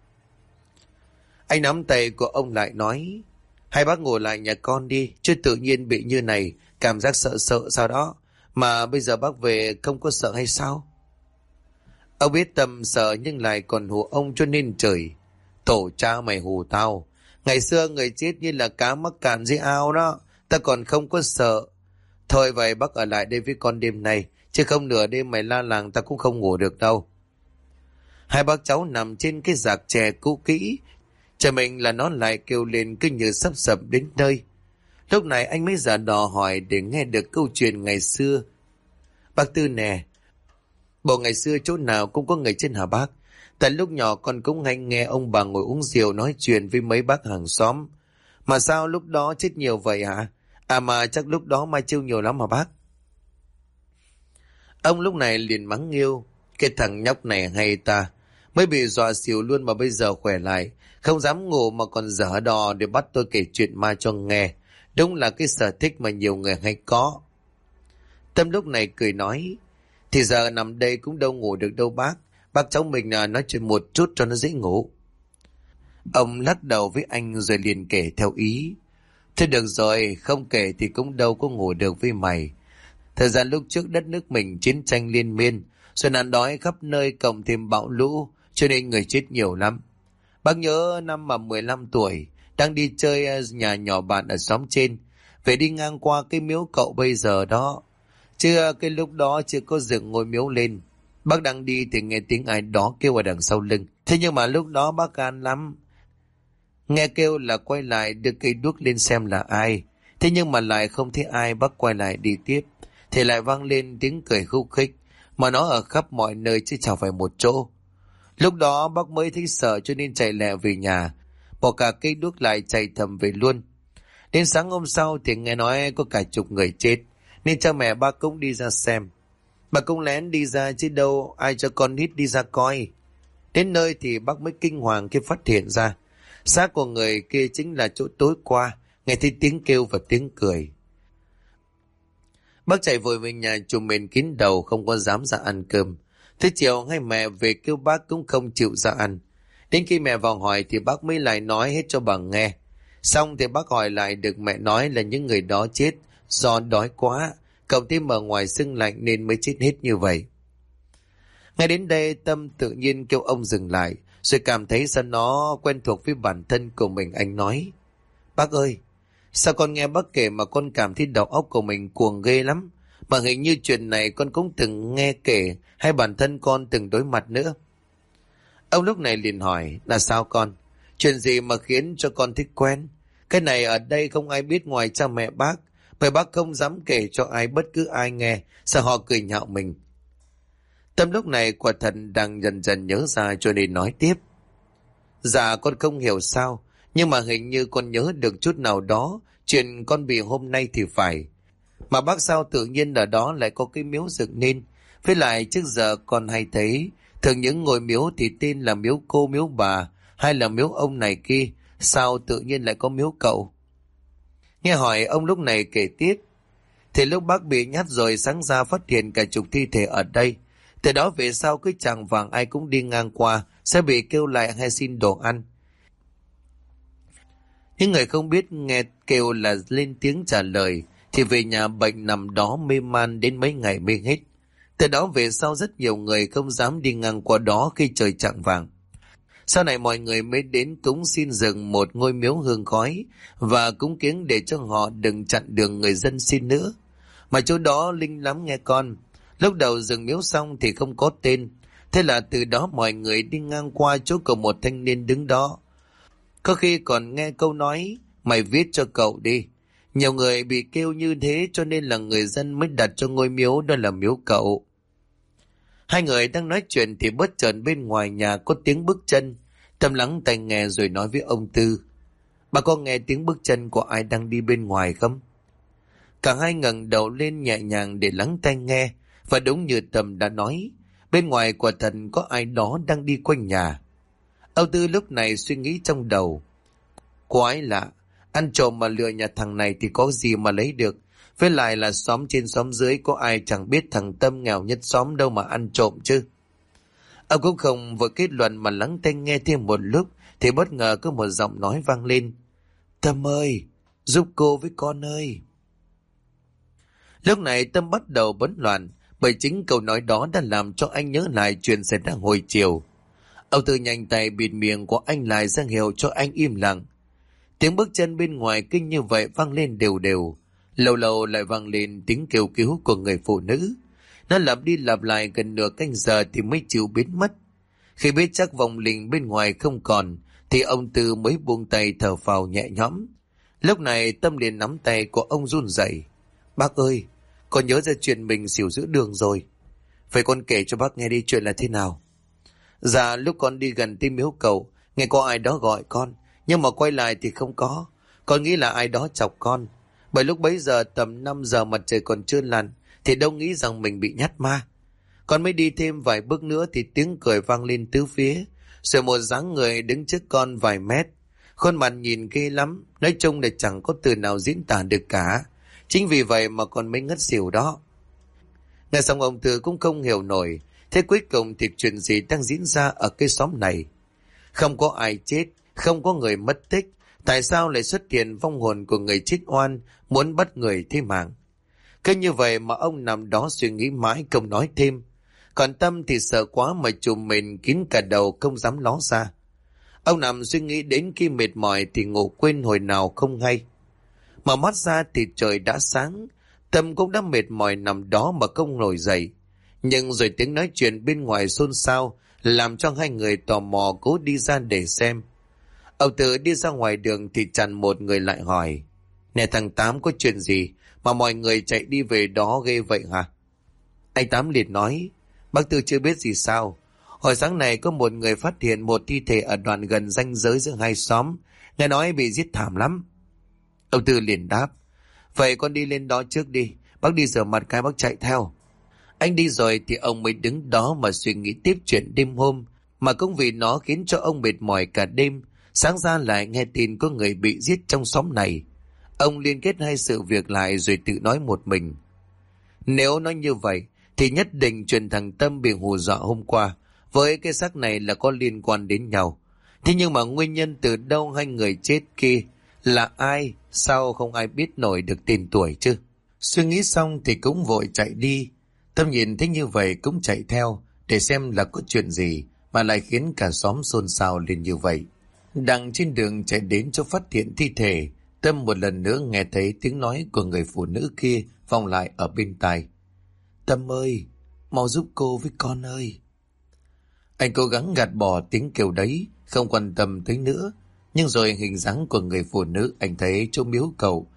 Anh nắm tay của ông lại nói, hai bác ngồi lại nhà con đi, chứ tự nhiên bị như này, cảm giác sợ sợ sao đó. Mà bây giờ bác về không có sợ hay sao? Ông biết Tâm sợ nhưng lại còn hù ông cho nên chửi, tổ cha mày hù tao. Ngày xưa người chết như là cá mắc cạn dưới ao đó, ta còn không có sợ. Thôi vậy bác ở lại đây với con đêm nay, chứ không nửa đêm mày la làng ta cũng không ngủ được đâu. Hai bác cháu nằm trên cái rạc chè cũ kỹ, chờ mình là nó lại kêu lên cứ như sắp sập đến nơi. Lúc này anh mới giả đò hỏi để nghe được câu chuyện ngày xưa. Bác Tư nè, Bộ ngày xưa chỗ nào cũng có người trên hả bác? Tại lúc nhỏ con cũng hay nghe ông bà ngồi uống rượu nói chuyện với mấy bác hàng xóm. Mà sao lúc đó chết nhiều vậy hả? À mà chắc lúc đó Mai Chiêu nhiều lắm hả bác? Ông lúc này liền mắng Nghiêu. Cái thằng nhóc này hay ta. Mới bị dọa xỉu luôn mà bây giờ khỏe lại. Không dám ngủ mà còn dở đò để bắt tôi kể chuyện ma cho nghe. Đúng là cái sở thích mà nhiều người hay có. Tâm lúc này cười nói. Thì giờ nằm đây cũng đâu ngủ được đâu bác. Bác cháu mình nói chuyện một chút cho nó dễ ngủ. Ông lắc đầu với anh rồi liền kể theo ý. Thế được rồi, không kể thì cũng đâu có ngủ được với mày. Thời gian lúc trước đất nước mình chiến tranh liên miên, rồi nạn đói khắp nơi cộng thêm bão lũ, cho nên người chết nhiều lắm. Bác nhớ năm mà 15 tuổi, đang đi chơi nhà nhỏ bạn ở xóm trên, về đi ngang qua cái miếu cậu bây giờ đó. Chứ cái lúc đó chưa có dựng ngôi miếu lên. Bác đang đi thì nghe tiếng ai đó kêu ở đằng sau lưng. Thế nhưng mà lúc đó bác gan lắm. Nghe kêu là quay lại đưa cây đuốc lên xem là ai. Thế nhưng mà lại không thấy ai, bác quay lại đi tiếp. Thì lại vang lên tiếng cười khúc khích. Mà nó ở khắp mọi nơi chứ chẳng phải một chỗ. Lúc đó bác mới thấy sợ cho nên chạy lẹ về nhà. Bỏ cả cây đuốc lại chạy thầm về luôn. Đến sáng hôm sau thì nghe nói có cả chục người chết. Nên cha mẹ bác cũng đi ra xem. Bà cũng lén đi ra chứ đâu ai cho con nít đi ra coi. Đến nơi thì bác mới kinh hoàng khi phát hiện ra. Xác của người kia chính là chỗ tối qua. Nghe thấy tiếng kêu và tiếng cười. Bác chạy vội về nhà chùm mền kín đầu không có dám ra ăn cơm. Thế chiều ngay mẹ về kêu bác cũng không chịu ra ăn. Đến khi mẹ vào hỏi thì bác mới lại nói hết cho bà nghe. Xong thì bác hỏi lại được mẹ nói là những người đó chết do đói quá. Cộng thêm ở ngoài sưng lạnh nên mới chết hết như vậy. Ngay đến đây Tâm tự nhiên kêu ông dừng lại. Rồi cảm thấy sao nó quen thuộc với bản thân của mình. Anh nói: Bác ơi, sao con nghe bác kể mà con cảm thấy đầu óc của mình cuồng ghê lắm. Mà hình như chuyện này con cũng từng nghe kể, hay bản thân con từng đối mặt nữa. Ông lúc này liền hỏi: Là sao con? Chuyện gì mà khiến cho con thích quen? Cái này ở đây không ai biết ngoài cha mẹ bác. Bởi bác không dám kể cho ai, bất cứ ai nghe, sợ họ cười nhạo mình. Tâm lúc này quả thật đang dần dần nhớ ra cho nên nói tiếp: Dạ con không hiểu sao, nhưng mà hình như con nhớ được chút nào đó chuyện con bị hôm nay thì phải. Mà bác sao tự nhiên ở đó lại có cái miếu dựng nên. Với lại trước giờ con hay thấy thường những ngôi miếu thì tên là miếu cô, miếu bà hay là miếu ông này kia. Sao tự nhiên lại có miếu cậu? Nghe hỏi ông lúc này kể tiếp: Thì lúc bác bị nhát rồi sáng ra phát hiện cả chục thi thể ở đây. Từ đó về sau cái chàng vàng ai cũng đi ngang qua sẽ bị kêu lại hay xin đồ ăn. Những người không biết nghe kêu là lên tiếng trả lời thì về nhà bệnh nằm đó mê man đến mấy ngày mới hết. Từ đó về sau rất nhiều người không dám đi ngang qua đó khi trời chạng vàng. Sau này mọi người mới đến cúng xin dựng một ngôi miếu hương khói và cúng kiếng để cho họ đừng chặn đường người dân xin nữa. Mà chỗ đó linh lắm nghe con. Lúc đầu dựng miếu xong thì không có tên. Thế là từ đó mọi người đi ngang qua chỗ của một thanh niên đứng đó. Có khi còn nghe câu nói: Mày viết cho cậu đi. Nhiều người bị kêu như thế cho nên là người dân mới đặt cho ngôi miếu đó là miếu cậu. Hai người đang nói chuyện thì bất chợt bên ngoài nhà có tiếng bước chân. Tâm lắng tai nghe rồi nói với ông Tư: Bà có nghe tiếng bước chân của ai đang đi bên ngoài không? Cả hai ngẩng đầu lên nhẹ nhàng để lắng tai nghe. Và đúng như Tâm đã nói, bên ngoài quả thật có ai đó đang đi quanh nhà. Ông Tư lúc này suy nghĩ trong đầu: Quái lạ, ăn trộm mà lừa nhà thằng này thì có gì mà lấy được. Với lại là xóm trên xóm dưới, có ai chẳng biết thằng Tâm nghèo nhất xóm đâu mà ăn trộm chứ. Ông cũng không vội kết luận mà lắng tai nghe thêm một lúc thì bất ngờ có một giọng nói vang lên: Tâm ơi, giúp cô với con ơi. Lúc này Tâm bắt đầu bấn loạn, bởi chính câu nói đó đã làm cho anh nhớ lại chuyện xảy ra hồi chiều. Ông Tư nhanh tay bịt miệng của anh lại ra hiệu cho anh im lặng. Tiếng bước chân bên ngoài kinh như vậy vang lên đều đều. Lâu lâu lại vang lên tiếng kêu cứu của người phụ nữ. Nó lặp đi lặp lại gần nửa canh giờ thì mới chịu biến mất. Khi biết chắc vòng linh bên ngoài không còn thì ông Tư mới buông tay thở phào nhẹ nhõm. Lúc này Tâm liền nắm tay của ông run rẩy: Bác ơi, con nhớ ra chuyện mình xỉu giữa đường rồi. Vậy con kể cho bác nghe đi, chuyện là thế nào? Dạ, lúc con đi gần tới miếu cầu, nghe có ai đó gọi con, nhưng mà quay lại thì không có. Con nghĩ là ai đó chọc con. Bởi lúc bấy giờ tầm 5 giờ mặt trời còn chưa lặn, thì đâu nghĩ rằng mình bị nhát ma. Con mới đi thêm vài bước nữa thì tiếng cười vang lên tứ phía, rồi một dáng người đứng trước con vài mét. Khuôn mặt nhìn ghê lắm, nói chung là chẳng có từ nào diễn tả được cả. Chính vì vậy mà con mới ngất xỉu đó. Nghe xong ông Tư cũng không hiểu nổi, thế cuối cùng thì chuyện gì đang diễn ra ở cái xóm này? Không có ai chết, không có người mất tích, tại sao lại xuất hiện vong hồn của người chết oan muốn bắt người thế mạng? Cứ như vậy mà ông nằm đó suy nghĩ mãi không nói thêm. Còn Tâm thì sợ quá mà trùm mình kín cả đầu không dám ló ra. Ông nằm suy nghĩ đến khi mệt mỏi thì ngủ quên hồi nào không hay. Mở mắt ra thì trời đã sáng. Tâm cũng đã mệt mỏi nằm đó mà không nổi dậy. Nhưng rồi tiếng nói chuyện bên ngoài xôn xao làm cho hai người tò mò cố đi ra để xem. Ông Tư đi ra ngoài đường thì chặn một người lại hỏi: Nè thằng Tám, có chuyện gì mà mọi người chạy đi về đó ghê vậy hả? Anh Tám liền nói: Bác Tư chưa biết gì sao? Hồi sáng này có một người phát hiện một thi thể ở đoạn gần ranh giới giữa hai xóm, nghe nói bị giết thảm lắm. Ông Tư liền đáp: Vậy con đi lên đó trước đi, bác đi rửa mặt cái bác chạy theo. Anh đi rồi thì ông mới đứng đó mà suy nghĩ tiếp chuyện đêm hôm, mà cũng vì nó khiến cho ông mệt mỏi cả đêm. Sáng ra lại nghe tin có người bị giết trong xóm này. Ông liên kết hai sự việc lại rồi tự nói một mình: Nếu nói như vậy thì nhất định chuyện thằng Tâm bị hù dọa hôm qua với cái xác này là có liên quan đến nhau. Thế nhưng mà nguyên nhân từ đâu hai người chết kia là ai, sao không ai biết nổi được tên tuổi chứ? Suy nghĩ xong thì cũng vội chạy đi. Tâm nhìn thấy như vậy cũng chạy theo để xem là có chuyện gì mà lại khiến cả xóm xôn xao lên như vậy. Đang trên đường chạy đến chỗ phát hiện thi thể, Tâm một lần nữa nghe thấy tiếng nói của người phụ nữ kia vọng lại ở bên tai: Tâm ơi, mau giúp cô với con ơi. Anh cố gắng gạt bỏ tiếng kêu đấy, không quan tâm tới nữa. Nhưng rồi hình dáng của người phụ nữ anh thấy chỗ miếu cầu.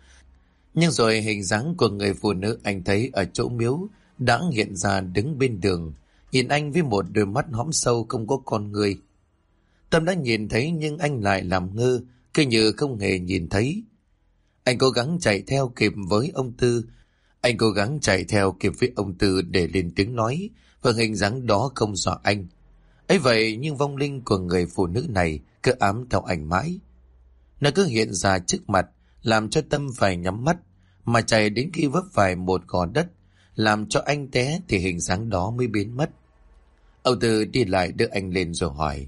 Ở chỗ miếu đã hiện ra đứng bên đường, nhìn anh với một đôi mắt hõm sâu không có con người. Tâm đã nhìn thấy nhưng anh lại làm ngơ, cứ như không hề nhìn thấy. Anh cố gắng chạy theo kịp với ông Tư để lên tiếng nói, và hình dáng đó không dọa anh. Ấy vậy nhưng vong linh của người phụ nữ này cứ ám theo anh mãi. Nó cứ hiện ra trước mặt, làm cho Tâm phải nhắm mắt, mà chạy đến khi vấp phải một gò đất, làm cho anh té thì hình dáng đó mới biến mất. Ông Tư đi lại đưa anh lên rồi hỏi: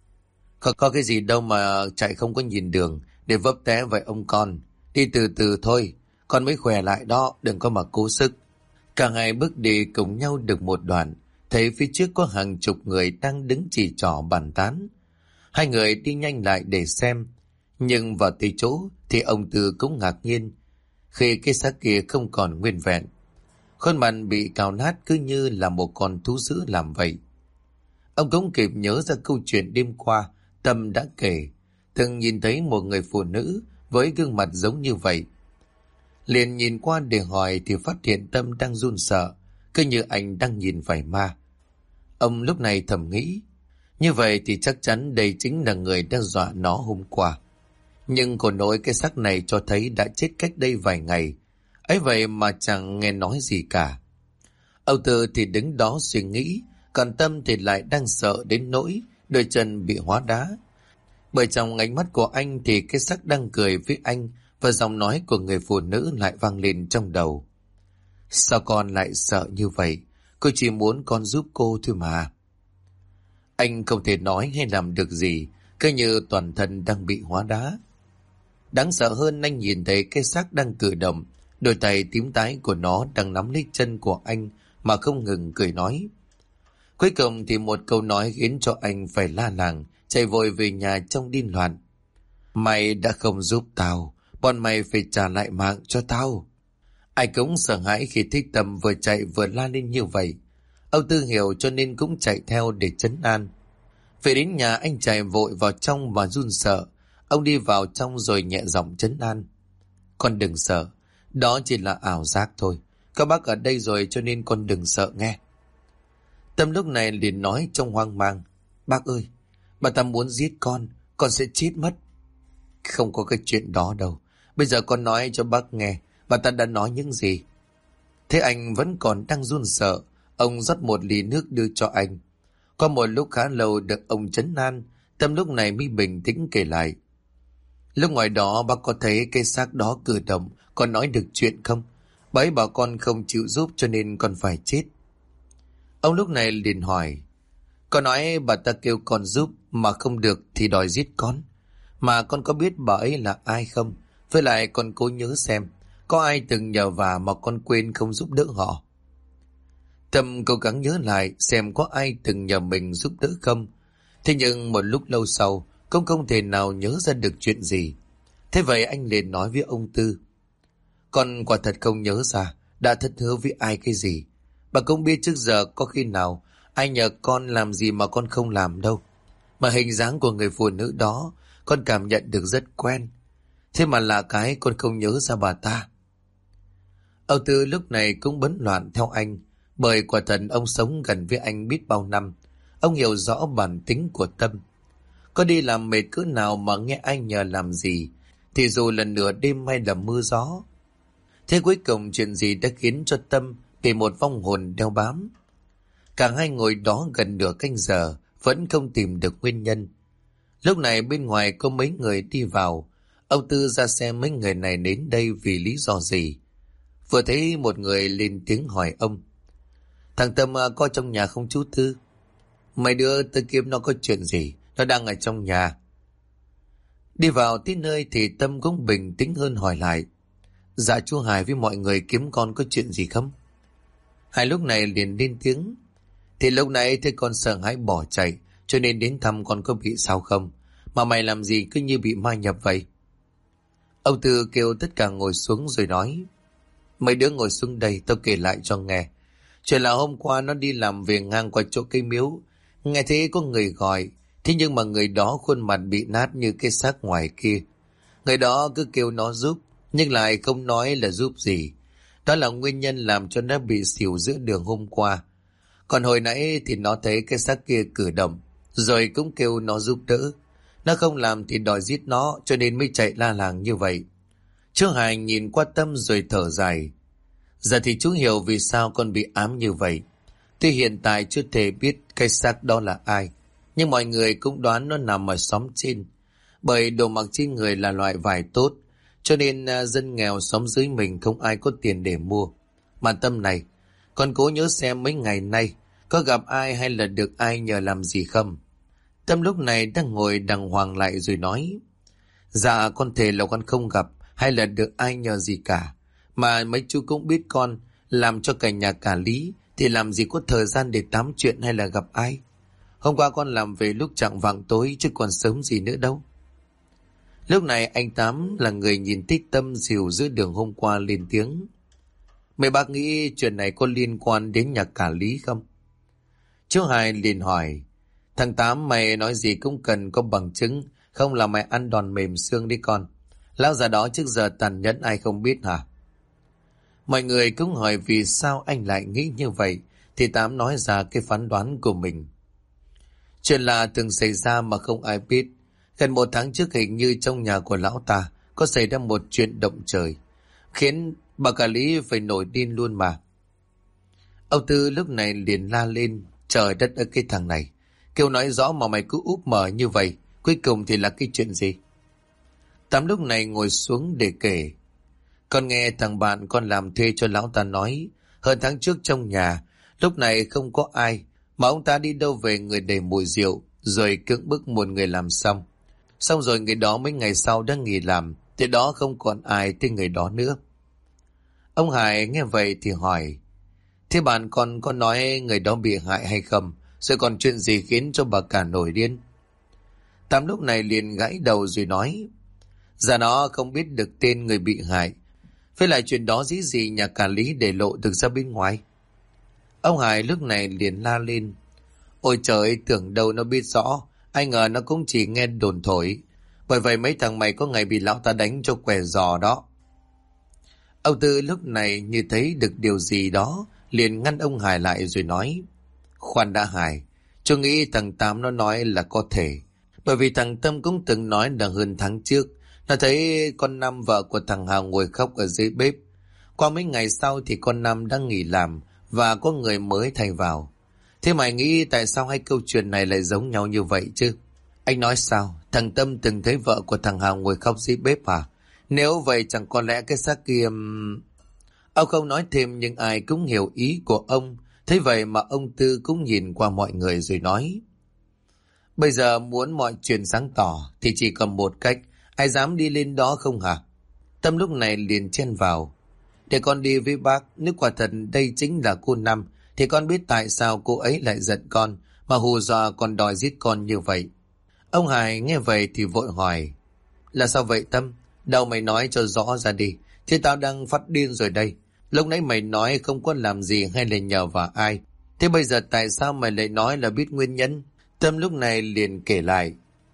Có cái gì đâu mà chạy không có nhìn đường để vấp té vậy ông con? Đi từ từ thôi, con mới khỏe lại đó, đừng có mà cố sức. Cả hai bước đi cùng nhau được một đoạn, thấy phía trước có hàng chục người đang đứng chỉ trỏ bàn tán. Hai người đi nhanh lại để xem, nhưng vào tới chỗ thì ông Tư cũng ngạc nhiên khi cái xác kia không còn nguyên vẹn. Khuôn mặt bị cào nát cứ như là một con thú dữ làm vậy. Ông cũng kịp nhớ ra câu chuyện đêm qua Tâm đã kể, từng nhìn thấy một người phụ nữ với gương mặt giống như vậy. Liền nhìn qua để hỏi thì phát hiện Tâm đang run sợ, cứ như anh đang nhìn phải ma. Ông lúc này thầm nghĩ, như vậy thì chắc chắn đây chính là người đang dọa nó hôm qua. Nhưng khổ nỗi cái xác này cho thấy đã chết cách đây vài ngày, ấy vậy mà chẳng nghe nói gì cả. Âu Tư thì đứng đó suy nghĩ, còn Tâm thì lại đang sợ đến nỗi đôi chân bị hóa đá. Bởi trong ánh mắt của anh thì cái xác đang cười với anh, và giọng nói của người phụ nữ lại vang lên trong đầu: Sao con lại sợ như vậy? Cô chỉ muốn con giúp cô thôi mà. Anh không thể nói hay làm được gì, cứ như toàn thân đang bị hóa đá. Đáng sợ hơn, anh nhìn thấy cái xác đang cử động, đôi tay tím tái của nó đang nắm lấy chân của anh mà không ngừng cười nói. Cuối cùng thì một câu nói khiến cho anh phải la làng chạy vội về nhà trong điên loạn: Mày đã không giúp tao, bọn mày phải trả lại mạng cho tao. Ai cũng sợ hãi khi thấy Tâm vừa chạy vừa la lên như vậy. Ông Tư hiểu cho nên cũng chạy theo để trấn an. Về đến nhà anh chạy vội vào trong và run sợ. Ông đi vào trong rồi nhẹ giọng trấn an: Con đừng sợ, đó chỉ là ảo giác thôi. Các bác ở đây rồi cho nên con đừng sợ nghe. Tâm lúc này liền nói trong hoang mang: Bác ơi, bà ta muốn giết con sẽ chết mất. Không có cái chuyện đó đâu. Bây giờ con nói cho bác nghe, bà ta đã nói những gì. Thế anh vẫn còn đang run sợ. Ông rót một ly nước đưa cho anh. Qua một lúc khá lâu được ông trấn an, Tâm lúc này mới bình tĩnh kể lại. Lúc ngoài đó bác có thấy cái xác đó cử động, con nói được chuyện không? Bà ấy bảo con không chịu giúp cho nên con phải chết. Ông lúc này liền hỏi: Con nói bà ta kêu con giúp mà không được thì đòi giết con. Mà con có biết bà ấy là ai không? Với lại con cố nhớ xem, có ai từng nhờ vả mà con quên không giúp đỡ họ? Tâm cố gắng nhớ lại xem có ai từng nhờ mình giúp đỡ không. Thế nhưng một lúc lâu sau, cũng không thể nào nhớ ra được chuyện gì. Thế vậy anh liền nói với ông Tư: Con quả thật không nhớ ra đã thất hứa với ai cái gì. Bà cũng biết trước giờ có khi nào ai nhờ con làm gì mà con không làm đâu. Mà hình dáng của người phụ nữ đó con cảm nhận được rất quen. Thế mà là cái con không nhớ ra bà ta. Âu Tư lúc này cũng bấn loạn theo anh, bởi quả thật ông sống gần với anh biết bao năm. Ông hiểu rõ bản tính của Tâm. Có đi làm mệt cỡ nào mà nghe anh nhờ làm gì, thì dù là nửa đêm hay là mưa gió. Thế cuối cùng chuyện gì đã khiến cho Tâm bị một vong hồn đeo bám? Cả hai ngồi đó gần nửa canh giờ vẫn không tìm được nguyên nhân. Lúc này bên ngoài có mấy người đi vào. Ông Tư ra xem mấy người này đến đây vì lý do gì. Vừa thấy một người lên tiếng hỏi ông: Thằng Tâm có trong nhà không chú Tư? Mấy đứa tới kiếm nó có chuyện gì? Nó đang ở trong nhà. Đi vào tới nơi thì Tâm cũng bình tĩnh hơn hỏi lại: Dạ chú Hải với mọi người kiếm con có chuyện gì không? Hải lúc này liền lên tiếng: Thì lúc nãy thấy con sợ hãi bỏ chạy, cho nên đến thăm con có bị sao không. Mà mày làm gì cứ như bị ma nhập vậy? Ông Tư kêu tất cả ngồi xuống rồi nói: Mấy đứa ngồi xuống đây, tao kể lại cho nghe. Chuyện là hôm qua nó đi làm về ngang qua chỗ cây miếu, nghe thấy có người gọi. Thế nhưng mà người đó khuôn mặt bị nát như cái xác ngoài kia. Người đó cứ kêu nó giúp, nhưng lại không nói là giúp gì. Đó là nguyên nhân làm cho nó bị xỉu giữa đường hôm qua. Còn hồi nãy thì nó thấy cái xác kia cử động, rồi cũng kêu nó giúp đỡ. Nó không làm thì đòi giết nó, cho nên mới chạy la làng như vậy. Chú Hải nhìn qua Tâm rồi thở dài: Giờ thì chú hiểu vì sao con bị ám như vậy. Tuy hiện tại chưa thể biết cái xác đó là ai, nhưng mọi người cũng đoán nó nằm ở xóm trên. Bởi đồ mặc trên người là loại vải tốt, cho nên dân nghèo xóm dưới mình không ai có tiền để mua. Mà Tâm này, con cố nhớ xem mấy ngày nay có gặp ai hay là được ai nhờ làm gì không? Tâm lúc này đang ngồi đàng hoàng lại rồi nói: Dạ con thề là con không gặp hay là được ai nhờ gì cả. Mà mấy chú cũng biết con làm cho cả nhà cả Lý, thì làm gì có thời gian để tám chuyện hay là gặp ai. Hôm qua con làm về lúc chạng vạng tối chứ còn sớm gì nữa đâu. Lúc này anh Tám là người nhìn thấy Tâm dìu giữa đường hôm qua lên tiếng: Mấy bác nghĩ chuyện này có liên quan đến nhà cả Lý không? Chú Hai liền hỏi: Thằng Tám mày nói gì cũng cần có bằng chứng, không là mày ăn đòn mềm xương đi con. Lão già đó trước giờ tàn nhẫn ai không biết hả? Mọi người cũng hỏi vì sao anh lại nghĩ như vậy, thì Tám nói ra cái phán đoán của mình. Chuyện là từng xảy ra mà không ai biết. Gần 1 tháng trước hình như trong nhà của lão ta có xảy ra một chuyện động trời, khiến bà cả Lý phải nổi điên luôn mà. Ông Tư lúc này liền la lên: Trời đất ơi cái thằng này, kêu nói rõ mà mày cứ úp mở như vậy, cuối cùng thì là cái chuyện gì? Tám lúc này ngồi xuống để kể: Con nghe thằng bạn con làm thuê cho lão ta nói, hơn tháng trước trong nhà, lúc này không có ai, mà ông ta đi đâu về người đầy mùi rượu, rồi cưỡng bức một người làm xong. Xong rồi người đó mấy ngày sau đã nghỉ làm, thì đó không còn ai tên người đó nữa. Ông Hải nghe vậy thì hỏi: Thế bạn con có nói người đó bị hại hay không? Rồi còn chuyện gì khiến cho bà cả nổi điên? Tám lúc này liền gãi đầu rồi nói: Dạ nó không biết được tên người bị hại. Với lại chuyện đó dĩ gì nhà cả Lý để lộ được ra bên ngoài. Ông Hải lúc này liền la lên: Ôi trời, tưởng đâu nó biết rõ, ai ngờ nó cũng chỉ nghe đồn thổi. Bởi vậy mấy thằng mày có ngày bị lão ta đánh cho què giò đó. Ông Tư lúc này như thấy được điều gì đó, liền ngăn ông Hải lại rồi nói: Khoan đã Hải, chú nghĩ thằng Tám nó nói là có thể. Bởi vì thằng Tâm cũng từng nói là hơn tháng trước, nó thấy con Năm vợ của thằng Hào ngồi khóc ở dưới bếp. Qua mấy ngày sau thì con Năm đang nghỉ làm và có người mới thay vào. Thế mày nghĩ tại sao hai câu chuyện này lại giống nhau như vậy chứ? Anh nói sao? Thằng Tâm từng thấy vợ của thằng Hào ngồi khóc dưới bếp à? Nếu vậy chẳng có lẽ cái xác kia... Ông không nói thêm nhưng ai cũng hiểu ý của ông. Thế vậy mà ông Tư cũng nhìn qua mọi người rồi nói. Bây giờ muốn mọi chuyện sáng tỏ thì chỉ còn một cách. Ai dám đi lên đó không hả? Tâm lúc này liền chen vào. Để con đi với bác. Nếu quả thật đây chính là cô Năm thì con biết tại sao cô ấy lại giận con mà hù dọa còn đòi giết con như vậy. Ông Hải nghe vậy thì vội hỏi. Là sao vậy Tâm? Đâu mày nói cho rõ ra đi. Thế tao đang phát điên rồi đây. Lúc nãy mày nói không có làm gì hay là nhờ vào ai. Thế bây giờ tại sao mày lại nói là biết nguyên nhân? Tâm lúc này liền kể lại.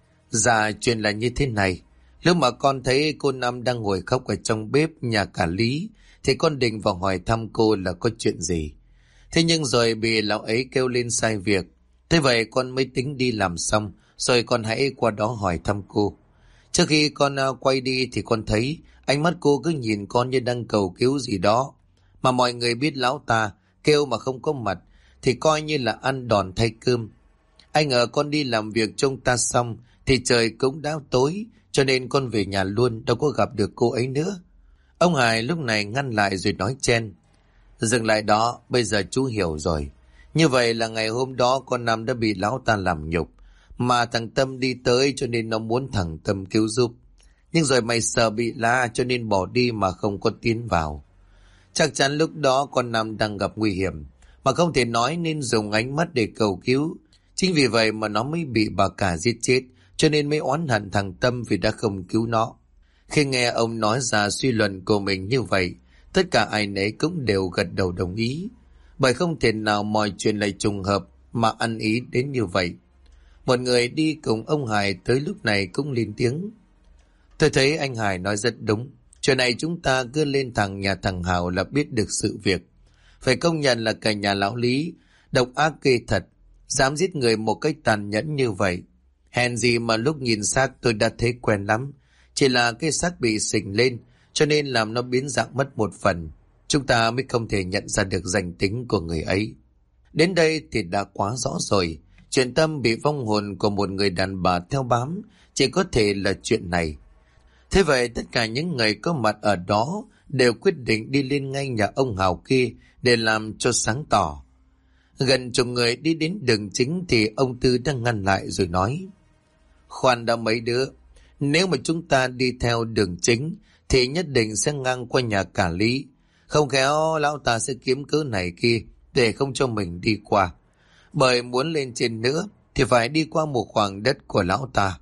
Dạ chuyện là như thế này. Lúc mà con thấy cô Năm đang ngồi khóc ở trong bếp nhà cả Lý thì con định vào hỏi thăm cô là có chuyện gì. Thế nhưng rồi bị lão ấy kêu lên sai việc. Thế vậy con mới tính đi làm xong rồi con hãy qua đó hỏi thăm cô. Trước khi con quay đi thì con thấy ánh mắt cô cứ nhìn con như đang cầu cứu gì đó. Mà mọi người biết lão ta kêu mà không có mặt thì coi như là ăn đòn thay cơm. Anh ngờ con đi làm việc trông ta xong thì trời cũng đã tối cho nên con về nhà luôn, đâu có gặp được cô ấy nữa. Ông Hải lúc này ngăn lại rồi nói chen. Dừng lại đó, bây giờ chú hiểu rồi. Như vậy là ngày hôm đó con Năm đã bị lão ta làm nhục. Mà thằng Tâm đi tới cho nên nó muốn thằng Tâm cứu giúp. Nhưng rồi mày sợ bị la cho nên bỏ đi mà không có tiến vào. Chắc chắn lúc đó con Năm đang gặp nguy hiểm. Mà không thể nói nên dùng ánh mắt để cầu cứu. Chính vì vậy mà nó mới bị bà cả giết chết. Cho nên mới oán hận thằng Tâm vì đã không cứu nó. Khi nghe ông nói ra suy luận của mình như vậy, tất cả ai nấy cũng đều gật đầu đồng ý. Bởi không thể nào mọi chuyện lại trùng hợp mà ăn ý đến như vậy. Một người đi cùng ông Hải tới lúc này cũng lên tiếng. Tôi thấy anh Hải nói rất đúng. Chuyện này chúng ta cứ lên thẳng nhà thằng Hào là biết được sự việc. Phải công nhận là cả nhà lão Lý độc ác ghê thật, dám giết người một cách tàn nhẫn như vậy. Hèn gì mà lúc nhìn xác tôi đã thấy quen lắm. Chỉ là cái xác bị sình lên cho nên làm nó biến dạng mất một phần. Chúng ta mới không thể nhận ra được danh tính của người ấy. Đến đây thì đã quá rõ rồi. Chuyện Tâm bị vong hồn của một người đàn bà theo bám chỉ có thể là chuyện này. Thế vậy tất cả những người có mặt ở đó đều quyết định đi lên ngay nhà ông Hào kia để làm cho sáng tỏ. Gần chục người đi đến đường chính thì ông Tư đang ngăn lại rồi nói. Khoan đã mấy đứa, nếu mà chúng ta đi theo đường chính thì nhất định sẽ ngang qua nhà cả Lý. Không khéo lão ta sẽ kiếm cớ này kia để không cho mình đi qua. Bởi muốn lên trên nữa thì phải đi qua một khoảng đất của lão ta.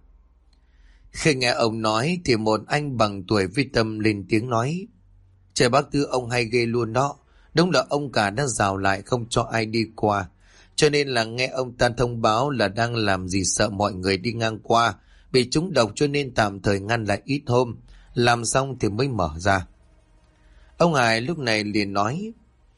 Khi nghe ông nói thì một anh bằng tuổi với Tâm lên tiếng nói. Trời bác Tư ông hay ghê luôn đó. Đúng là ông cả đã rào lại không cho ai đi qua. Cho nên là nghe ông ta thông báo là đang làm gì sợ mọi người đi ngang qua. Bị trúng độc cho nên tạm thời ngăn lại ít hôm. Làm xong thì mới mở ra. Ông Hải lúc này liền nói.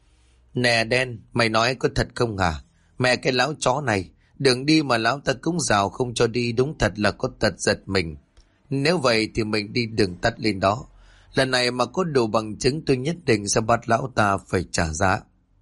Nè Đen, mày nói có thật không hả? Mẹ cái lão chó này, đường đi mà lão ta cũng rào không cho đi, đúng thật là có tật giật mình. Nếu vậy thì mình đi đường tắt lên đó. Lần này mà có đủ bằng chứng tôi nhất định sẽ bắt lão ta phải trả giá.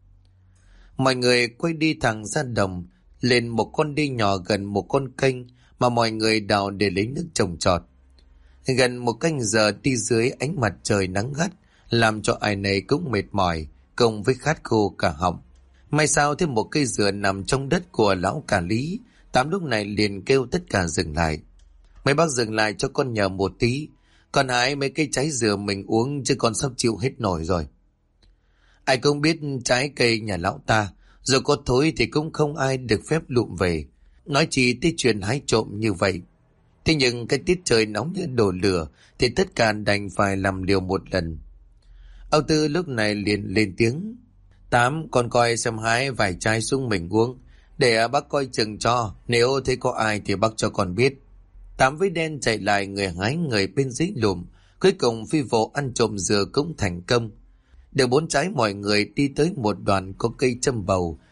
Mọi người quay đi thẳng ra đồng, lên một con đi nhỏ gần một con kênh mà mọi người đào để lấy nước trồng trọt. Gần một canh giờ đi dưới ánh mặt trời nắng gắt, làm cho ai nấy cũng mệt mỏi, cùng với khát khô cả họng. May sao thêm một cây dừa nằm trong đất của lão cả Lý. Tám lúc này liền kêu tất cả dừng lại. Mấy bác dừng lại cho con nhờ một tí. Con hái mấy cây trái dừa mình uống chứ con sắp chịu hết nổi rồi. Ai cũng biết trái cây nhà lão ta, dù có thối thì cũng không ai được phép lụm về. Nói chi tới chuyện hái trộm như vậy. Thế nhưng cái tiết trời nóng như đổ lửa thì tất cả đành phải làm liều một lần. Âu Tư lúc này liền lên tiếng. Tám, con coi xem hái vài trái xuống mình uống. Để bác coi chừng cho, nếu thấy có ai thì bác cho con biết. Tám với Đen chạy lại người hái người bên dưới lùm. Cuối cùng phi vụ ăn trộm dừa cũng thành công. Được 4 trái mọi người đi tới một đoạn có cây châm bầu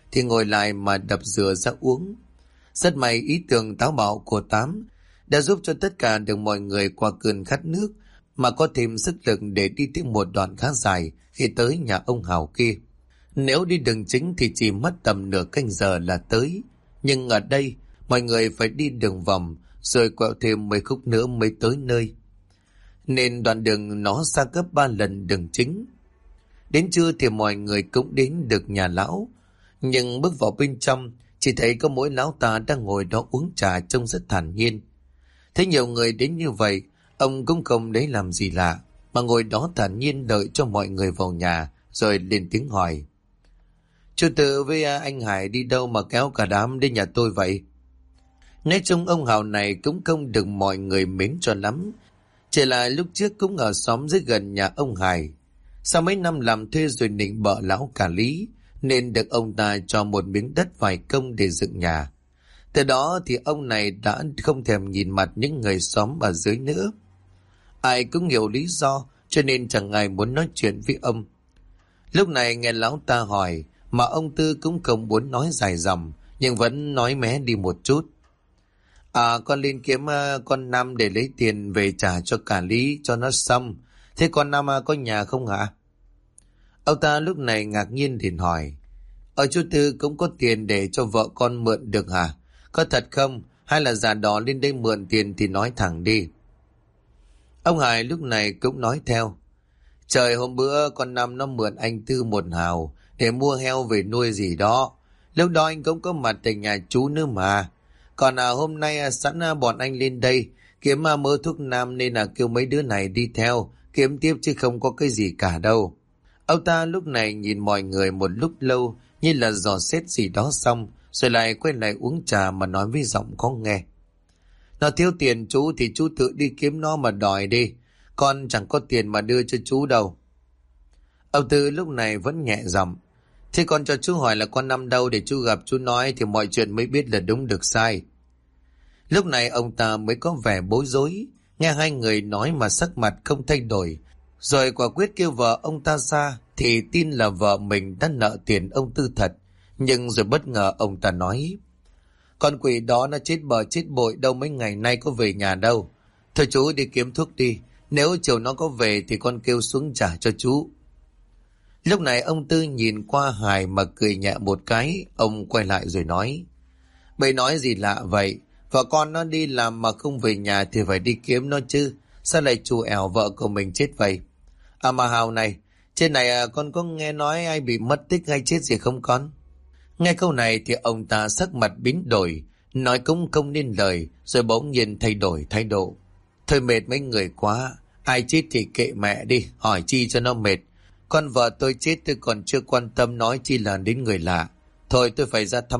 thì ngồi lại mà đập dừa ra uống. Rất may ý tưởng táo bạo của Tám đã giúp cho tất cả được mọi người qua cơn khát nước mà có thêm sức lực để đi tiếp một đoạn khá dài khi tới nhà ông Hào kia. Nếu đi đường chính thì chỉ mất tầm nửa canh giờ là tới. Nhưng ở đây mọi người phải đi đường vòng rồi quẹo thêm mấy khúc nữa mới tới nơi. Nên đoạn đường nó xa gấp 3 lần đường chính. Đến trưa thì mọi người cũng đến được nhà lão. Nhưng bước vào bên trong chỉ thấy có mỗi lão ta đang ngồi đó uống trà trông rất thản nhiên. Thấy nhiều người đến như vậy, ông cũng không đấy làm gì lạ, mà ngồi đó thản nhiên đợi cho mọi người vào nhà, rồi lên tiếng hỏi. Chú Tự với anh Hải đi đâu mà kéo cả đám đến nhà tôi vậy? Nói chung ông Hào này cũng không được mọi người mến cho lắm. Chỉ là lúc trước cũng ở xóm dưới gần nhà ông Hải. Sau mấy năm làm thuê rồi nịnh bợ lão cả Lý, nên được ông ta cho một miếng đất vài công để dựng nhà. Từ đó thì ông này đã không thèm nhìn mặt những người xóm ở dưới nữa. Ai cũng hiểu lý do, cho nên chẳng ai muốn nói chuyện với ông. Lúc này nghe lão ta hỏi, mà ông Tư cũng không muốn nói dài dòng, nhưng vẫn nói mé đi một chút. Con lên kiếm con Năm để lấy tiền về trả cho cả Lý cho nó xong. Thế con Năm có nhà không hả? Ông ta lúc này ngạc nhiên liền hỏi. Chú Tư cũng có tiền để cho vợ con mượn được hả? Có thật không? Hay là giả đò lên đây mượn tiền thì nói thẳng đi. Ông Hải lúc này cũng nói theo. Trời, hôm bữa con Năm nó mượn anh Tư 1 hào để mua heo về nuôi gì đó. Lúc đó anh cũng có mặt tại nhà chú nữa mà. Còn hôm nay sẵn bọn anh lên đây kiếm mớ thuốc nam nên kêu mấy đứa này đi theo kiếm tiếp chứ không có cái gì cả đâu. Ông ta lúc này nhìn mọi người một lúc lâu như là dò xét gì đó xong, rồi lại quay lại uống trà mà nói với giọng khó nghe. Nó thiếu tiền chú thì chú tự đi kiếm nó mà đòi đi. Con chẳng có tiền mà đưa cho chú đâu. Ông Tư lúc này vẫn nhẹ giọng. Thế con cho chú hỏi là con Năm đâu để chú gặp chú nói thì mọi chuyện mới biết là đúng được sai. Lúc này ông ta mới có vẻ bối rối. Nghe hai người nói mà sắc mặt không thay đổi. Rồi quả quyết kêu vợ ông ta ra thì tin là vợ mình đã nợ tiền ông Tư thật. Nhưng rồi bất ngờ ông ta nói. Con quỷ đó nó chết bờ chết bội đâu mấy ngày nay có về nhà đâu. Thôi chú đi kiếm thuốc đi. Nếu chiều nó có về thì con kêu xuống trả cho chú. Lúc này ông Tư nhìn qua Hải mà cười nhẹ một cái. Ông quay lại rồi nói. Bậy nói gì lạ vậy? Vợ con nó đi làm mà không về nhà thì phải đi kiếm nó chứ. Sao lại trù ẻo vợ của mình chết vậy? Mà Hào này, trên này con có nghe nói ai bị mất tích hay chết gì không con? Nghe câu này thì ông ta sắc mặt biến đổi, nói cũng không nên lời, rồi bỗng nhiên thay đổi thái độ. Thôi mệt mấy người quá, ai chết thì kệ mẹ đi, hỏi chi cho nó mệt. Con vợ tôi chết tôi còn chưa quan tâm nói chi là đến người lạ. Thôi tôi phải ra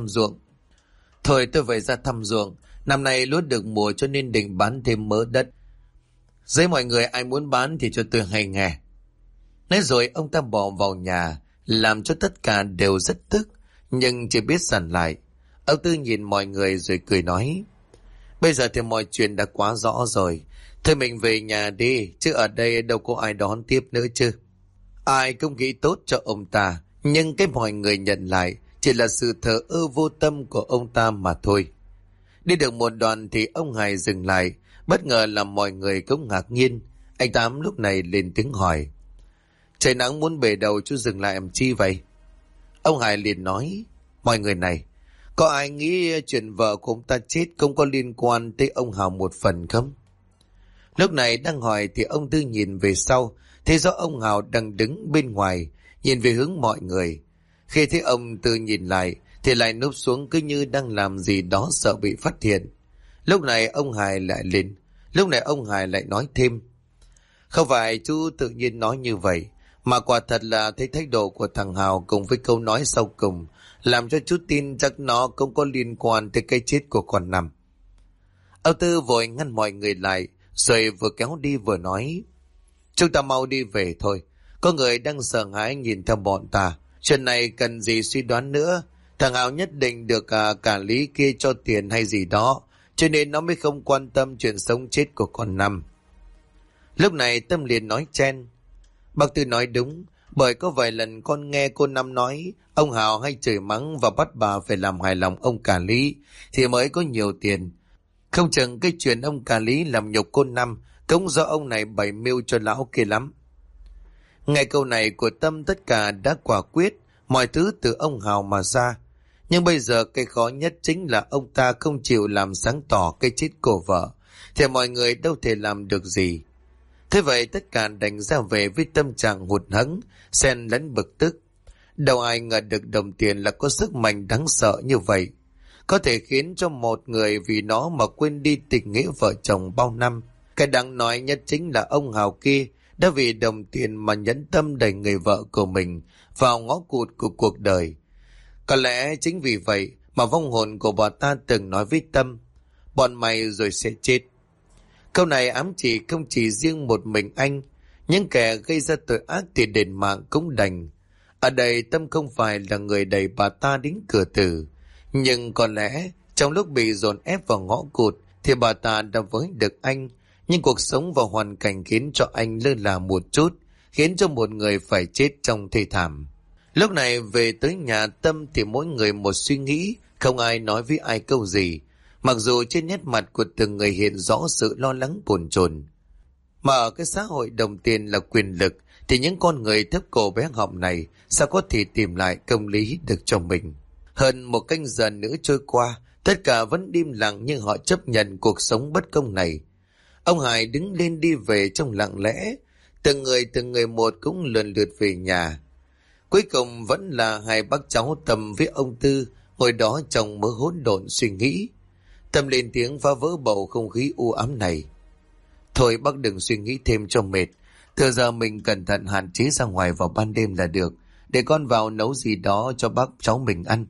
thăm ruộng. Năm nay lúa được mùa cho nên định bán thêm mớ đất. Dưới mọi người ai muốn bán thì cho tôi hay nghe. Nói rồi ông ta bỏ vào nhà, làm cho tất cả đều rất tức, nhưng chỉ biết dằn lại. Ông Tư nhìn mọi người rồi cười nói. Bây giờ thì mọi chuyện đã quá rõ rồi. Thôi mình về nhà đi, chứ ở đây đâu có ai đón tiếp nữa chứ. Ai cũng nghĩ tốt cho ông ta, nhưng cái mọi người nhận lại chỉ là sự thờ ơ vô tâm của ông ta mà thôi. Đi được một đoạn thì ông Hải dừng lại, bất ngờ làm mọi người cũng ngạc nhiên. Anh Tám lúc này lên tiếng hỏi. Trời nắng muốn bể đầu chú dừng lại làm chi vậy? Ông Hải liền nói. Mọi người này, có ai nghĩ chuyện vợ của ông ta chết không có liên quan tới ông Hào một phần không? Lúc này đang hỏi thì ông Tư nhìn về sau, thấy rõ ông Hào đang đứng bên ngoài, nhìn về hướng mọi người. Khi thấy ông Tư nhìn lại, thì lại núp xuống cứ như đang làm gì đó sợ bị phát hiện. Lúc này ông Hải lại nói thêm. Không phải chú tự nhiên nói như vậy, mà quả thật là thấy thái độ của thằng Hào cùng với câu nói sau cùng, làm cho chú tin chắc nó cũng có liên quan tới cái chết của con Năm. Ông Tư vội ngăn mọi người lại, rồi vừa kéo đi vừa nói. Chúng ta mau đi về thôi. Có người đang sợ hãi nhìn theo bọn ta. Chuyện này cần gì suy đoán nữa. Thằng Hào nhất định được cả Lý kia cho tiền hay gì đó, cho nên nó mới không quan tâm chuyện sống chết của con Năm. Lúc này Tâm liền nói chen. Bác Tư nói đúng. Bởi có vài lần con nghe cô Năm nói ông Hào hay chửi mắng và bắt bà phải làm hài lòng ông cả Lý thì mới có nhiều tiền. Không chừng cái chuyện ông cả Lý làm nhục cô Năm cũng do ông này bày mưu cho lão kia lắm. Nghe câu này của Tâm tất cả đã quả quyết, mọi thứ từ ông Hào mà ra. Nhưng bây giờ cái khó nhất chính là ông ta không chịu làm sáng tỏ cái chết của vợ, thì mọi người đâu thể làm được gì. Thế vậy tất cả đành ra về với tâm trạng hụt hẫng, xen lẫn bực tức. Đâu ai ngờ được đồng tiền là có sức mạnh đáng sợ như vậy, có thể khiến cho một người vì nó mà quên đi tình nghĩa vợ chồng bao năm. Cái đáng nói nhất chính là ông Hào kia đã vì đồng tiền mà nhẫn tâm đẩy người vợ của mình vào ngõ cụt của cuộc đời. Có lẽ chính vì vậy mà vong hồn của bà ta từng nói với Tâm, bọn mày rồi sẽ chết. Câu này ám chỉ không chỉ riêng một mình anh, những kẻ gây ra tội ác thì đền mạng cũng đành. Ở đây Tâm không phải là người đẩy bà ta đến cửa tử, nhưng có lẽ trong lúc bị dồn ép vào ngõ cụt thì bà ta đã với được anh, nhưng cuộc sống và hoàn cảnh khiến cho anh lơ là một chút, khiến cho một người phải chết trong thê thảm. Lúc này về tới nhà Tâm thì mỗi người một suy nghĩ, không ai nói với ai câu gì, mặc dù trên nét mặt của từng người hiện rõ sự lo lắng bồn chồn. Mà ở cái xã hội đồng tiền là quyền lực thì những con người thấp cổ bé họng này sao có thể tìm lại công lý được cho mình. Hơn một canh giờ nữa trôi qua, tất cả vẫn im lặng nhưng họ chấp nhận cuộc sống bất công này. Ông Hải đứng lên đi về trong lặng lẽ, từng người một cũng lần lượt về nhà. Cuối cùng vẫn là hai bác cháu Tâm với ông Tư ngồi đó trong mớ hỗn độn suy nghĩ. Tâm lên tiếng phá vỡ bầu không khí u ám này. Thôi bác đừng suy nghĩ thêm cho mệt. Từ giờ mình cẩn thận hạn chế ra ngoài vào ban đêm là được. Để con vào nấu gì đó cho bác cháu mình ăn.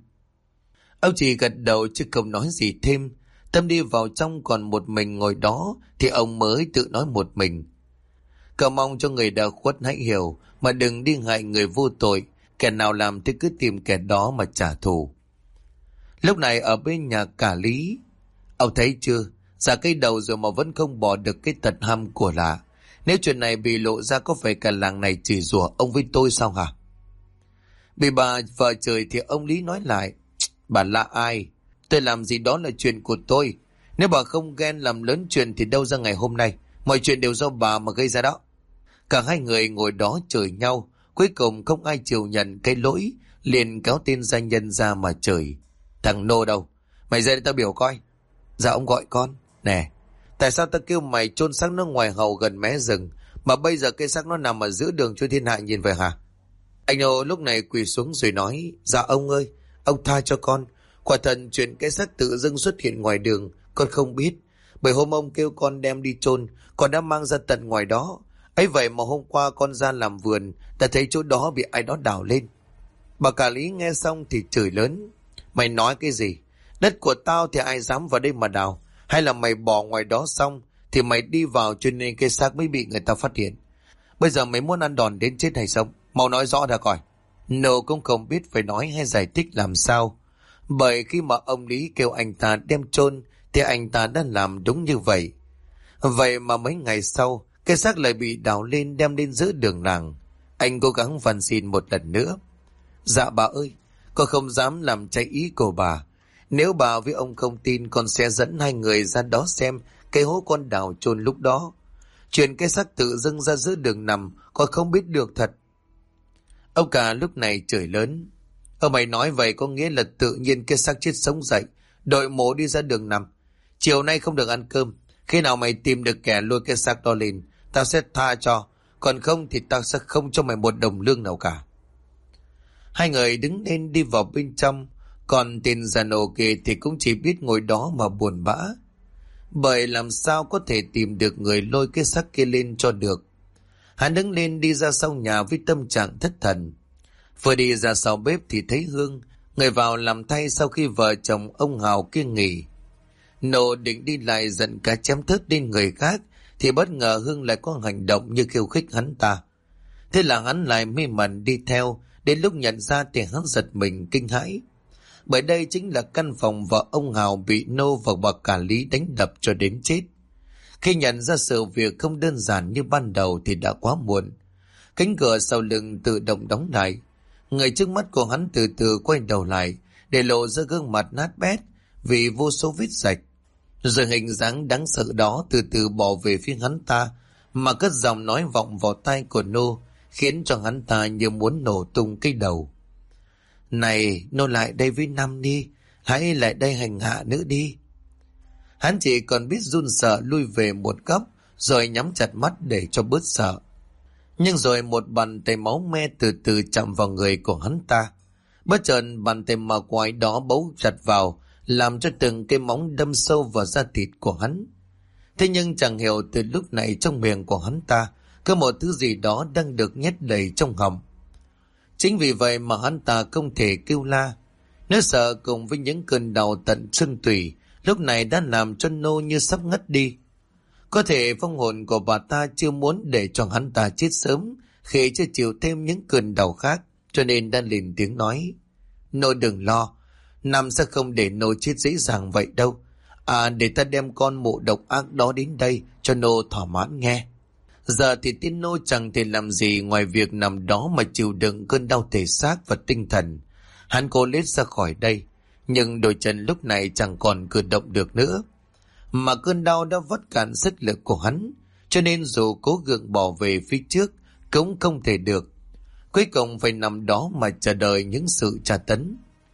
Ông chỉ gật đầu chứ không nói gì thêm. Tâm đi vào trong còn một mình ngồi đó thì ông mới tự nói một mình. Cầu mong cho người đã khuất hãy hiểu, mà đừng đi hại người vô tội. Kẻ nào làm thì cứ tìm kẻ đó mà trả thù. Lúc này ở bên nhà cả Lý, ông thấy chưa, già cây đầu rồi mà vẫn không bỏ được cái tật ham của lạ. Nếu chuyện này bị lộ ra có phải cả làng này chửi rủa ông với tôi sao hả? Bị bà vợ chửi thì ông Lý nói lại, bà là ai? Tôi làm gì đó là chuyện của tôi. Nếu bà không ghen làm lớn chuyện thì đâu ra ngày hôm nay. Mọi chuyện đều do bà mà gây ra đó. Cả hai người ngồi đó chửi nhau. Cuối cùng không ai chịu nhận cái lỗi, liền kéo tên gia nhân ra mà chửi. Thằng Nô đâu? Mày ra đây tao biểu coi. Dạ ông gọi con. Nè, tại sao tao kêu mày chôn xác nó ngoài hậu gần mé rừng, mà bây giờ cái xác nó nằm ở giữa đường cho thiên hạ nhìn về hả? Anh Nô lúc này quỳ xuống rồi nói, dạ ông ơi, ông tha cho con. Quả thật chuyện cái xác tự dưng xuất hiện ngoài đường con không biết. Bởi hôm ông kêu con đem đi chôn, con đã mang ra tận ngoài đó. Ấy vậy mà hôm qua con ra làm vườn đã thấy chỗ đó bị ai đó đào lên. Bà cả Lý nghe xong thì chửi lớn, mày nói cái gì? Đất của tao thì ai dám vào đây mà đào? Hay là mày bỏ ngoài đó xong thì mày đi vào cho nên cái xác mới bị người ta phát hiện? Bây giờ mày muốn ăn đòn đến chết hay sống? Mau nói rõ ra coi. Nô cũng không biết phải nói hay giải thích làm sao. Bởi khi mà ông Lý kêu anh ta đem chôn thì anh ta đã làm đúng như vậy. Vậy mà mấy ngày sau cái xác lại bị đào lên đem lên giữa đường làng. Anh cố gắng van xin một lần nữa. Dạ bà ơi, con không dám làm trái ý của bà. Nếu bà với ông không tin, con sẽ dẫn hai người ra đó xem cái hố con đào chôn lúc đó. Chuyện cái xác tự dưng ra giữa đường nằm con không biết được thật. Ông cả lúc này chửi lớn, mày nói vậy có nghĩa là tự nhiên cái xác chết sống dậy, đội mổ đi ra đường nằm. Chiều nay không được ăn cơm. Khi nào mày tìm được kẻ lôi cái xác đó lên, tao sẽ tha cho. Còn không thì tao sẽ không cho mày một đồng lương nào cả. Hai người đứng lên đi vào bên trong. Còn tên già nổ kia thì cũng chỉ biết ngồi đó mà buồn bã. Bởi làm sao có thể tìm được người lôi cái xác kia lên cho được. Hắn đứng lên đi ra sau nhà với tâm trạng thất thần. Vừa đi ra sau bếp thì thấy Hương, người vào làm thay sau khi vợ chồng ông Hào kia nghỉ. Nộ định đi lại giận cả chém thớt lên người khác thì bất ngờ Hương lại có hành động như khiêu khích hắn ta. Thế là hắn lại mê mẩn đi theo, đến lúc nhận ra thì hắn giật mình kinh hãi. Bởi đây chính là căn phòng vợ ông Hào bị Nô và bà cả Lý đánh đập cho đến chết. Khi nhận ra sự việc không đơn giản như ban đầu thì đã quá muộn. Cánh cửa sau lưng tự động đóng lại. Người trước mắt của hắn từ từ quay đầu lại, để lộ ra gương mặt nát bét vì vô số vết rạch. Rồi hình dáng đáng sợ đó từ từ bỏ về phía hắn ta, mà cất giọng nói vọng vào tai của Nô, khiến cho hắn ta như muốn nổ tung cái đầu. Này, Nô lại đây với Năm đi, hãy lại đây hành hạ nữa đi. Hắn chỉ còn biết run sợ lui về một góc, rồi nhắm chặt mắt để cho bớt sợ. Nhưng rồi một bàn tay máu me từ từ chạm vào người của hắn ta. Bất chợt bàn tay ma quái đó bấu chặt vào, làm cho từng cái móng đâm sâu vào da thịt của hắn. Thế nhưng chẳng hiểu từ lúc này trong miệng của hắn ta có một thứ gì đó đang được nhét đầy trong họng. Chính vì vậy mà hắn ta không thể kêu la. Nỗi sợ cùng với những cơn đau tận xương tủy lúc này đã làm cho Nô như sắp ngất đi. Có thể phong hồn của bà ta chưa muốn để cho hắn ta chết sớm khi chưa chịu thêm những cơn đau khác, cho nên đã lên tiếng nói: Nô đừng lo, Năm sẽ không để Nô chết dễ dàng vậy đâu. Để ta đem con mụ độc ác đó đến đây cho Nô thỏa mãn nghe. Giờ thì tiên Nô chẳng thể làm gì ngoài việc nằm đó mà chịu đựng cơn đau thể xác và tinh thần. Hắn cố lết ra khỏi đây, nhưng đôi chân lúc này chẳng còn cử động được nữa. Mà cơn đau đã vắt cạn sức lực của hắn, cho nên dù cố gượng bỏ về phía trước cũng không thể được. Cuối cùng phải nằm đó mà chờ đợi những sự tra tấn.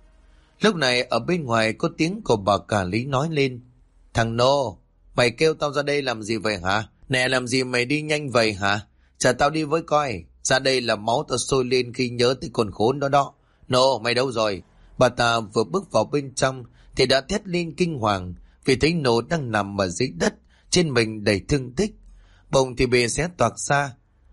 Lúc này ở bên ngoài có tiếng của bà cả Lý nói lên: Thằng Nô, mày kêu tao ra đây làm gì vậy hả? Nè, làm gì mày đi nhanh vậy hả? Chờ tao đi với coi. Ra đây là máu tao sôi lên khi nhớ tới con khốn đó đó. Nô, mày đâu rồi? Bà ta vừa bước vào bên trong thì đã thét lên kinh hoàng vì thấy Nô đang nằm ở dưới đất, trên mình đầy thương tích, bụng thì bị xé toạc ra.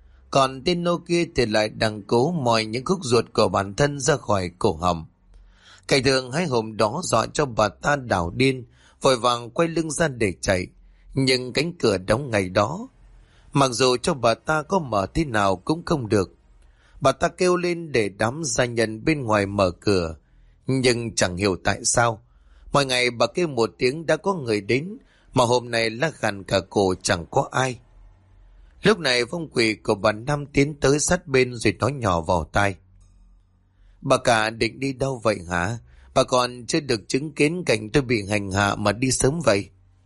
Còn tên Nô kia thì lại đang cố moi những khúc ruột của bản thân ra khỏi cổ họng. Cảnh tượng hai hôm đó dọa cho bà ta đảo điên, vội vàng quay lưng ra để chạy. Nhưng cánh cửa đóng ngày đó, mặc dù cho bà ta có mở thế nào cũng không được. Bà ta kêu lên để đám gia nhân bên ngoài mở cửa, nhưng chẳng hiểu tại sao mọi ngày bà kêu một tiếng đã có người đến, mà hôm nay lá khàn cả cổ chẳng có ai. Lúc này phong quỷ của bà Năm tiến tới sát bên rồi nói nhỏ vào tai: Bà cả định đi đâu vậy hả? Bà còn chưa được chứng kiến cảnh tôi bị hành hạ mà đi sớm vậy.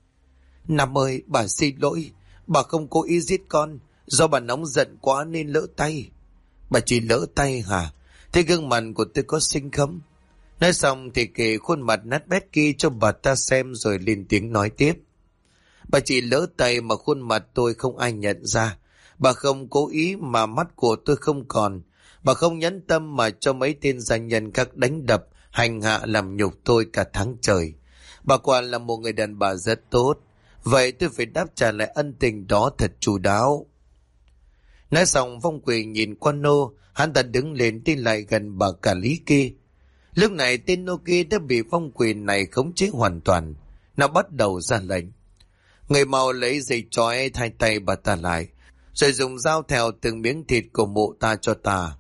Năm ơi, bà xin lỗi, bà không cố ý giết con, do bà nóng giận quá nên lỡ tay. Bà chỉ lỡ tay hả? Thế gương mặt của tôi có xinh không? Nói xong thì kể khuôn mặt nát bét kia cho bà ta xem rồi lên tiếng nói tiếp: Bà chỉ lỡ tay mà khuôn mặt tôi không ai nhận ra. Bà không cố ý mà mắt của tôi không còn. Bà không nhẫn tâm mà cho mấy tên gia nhân khác đánh đập, hành hạ làm nhục tôi cả tháng trời. Bà quả là một người đàn bà rất tốt. Vậy tôi phải đáp trả lại ân tình đó thật chu đáo. Nói xong phong quỷ nhìn qua Nô, hắn ta đứng lên đi lại gần bà cả Lý kia. Lúc này tên Nô kia đã bị phong quỷ này khống chế hoàn toàn. Nó bắt đầu ra lệnh: Người mau lấy dây trói thay tay bà ta lại, rồi dùng dao thèo từng miếng thịt của mụ ta cho ta.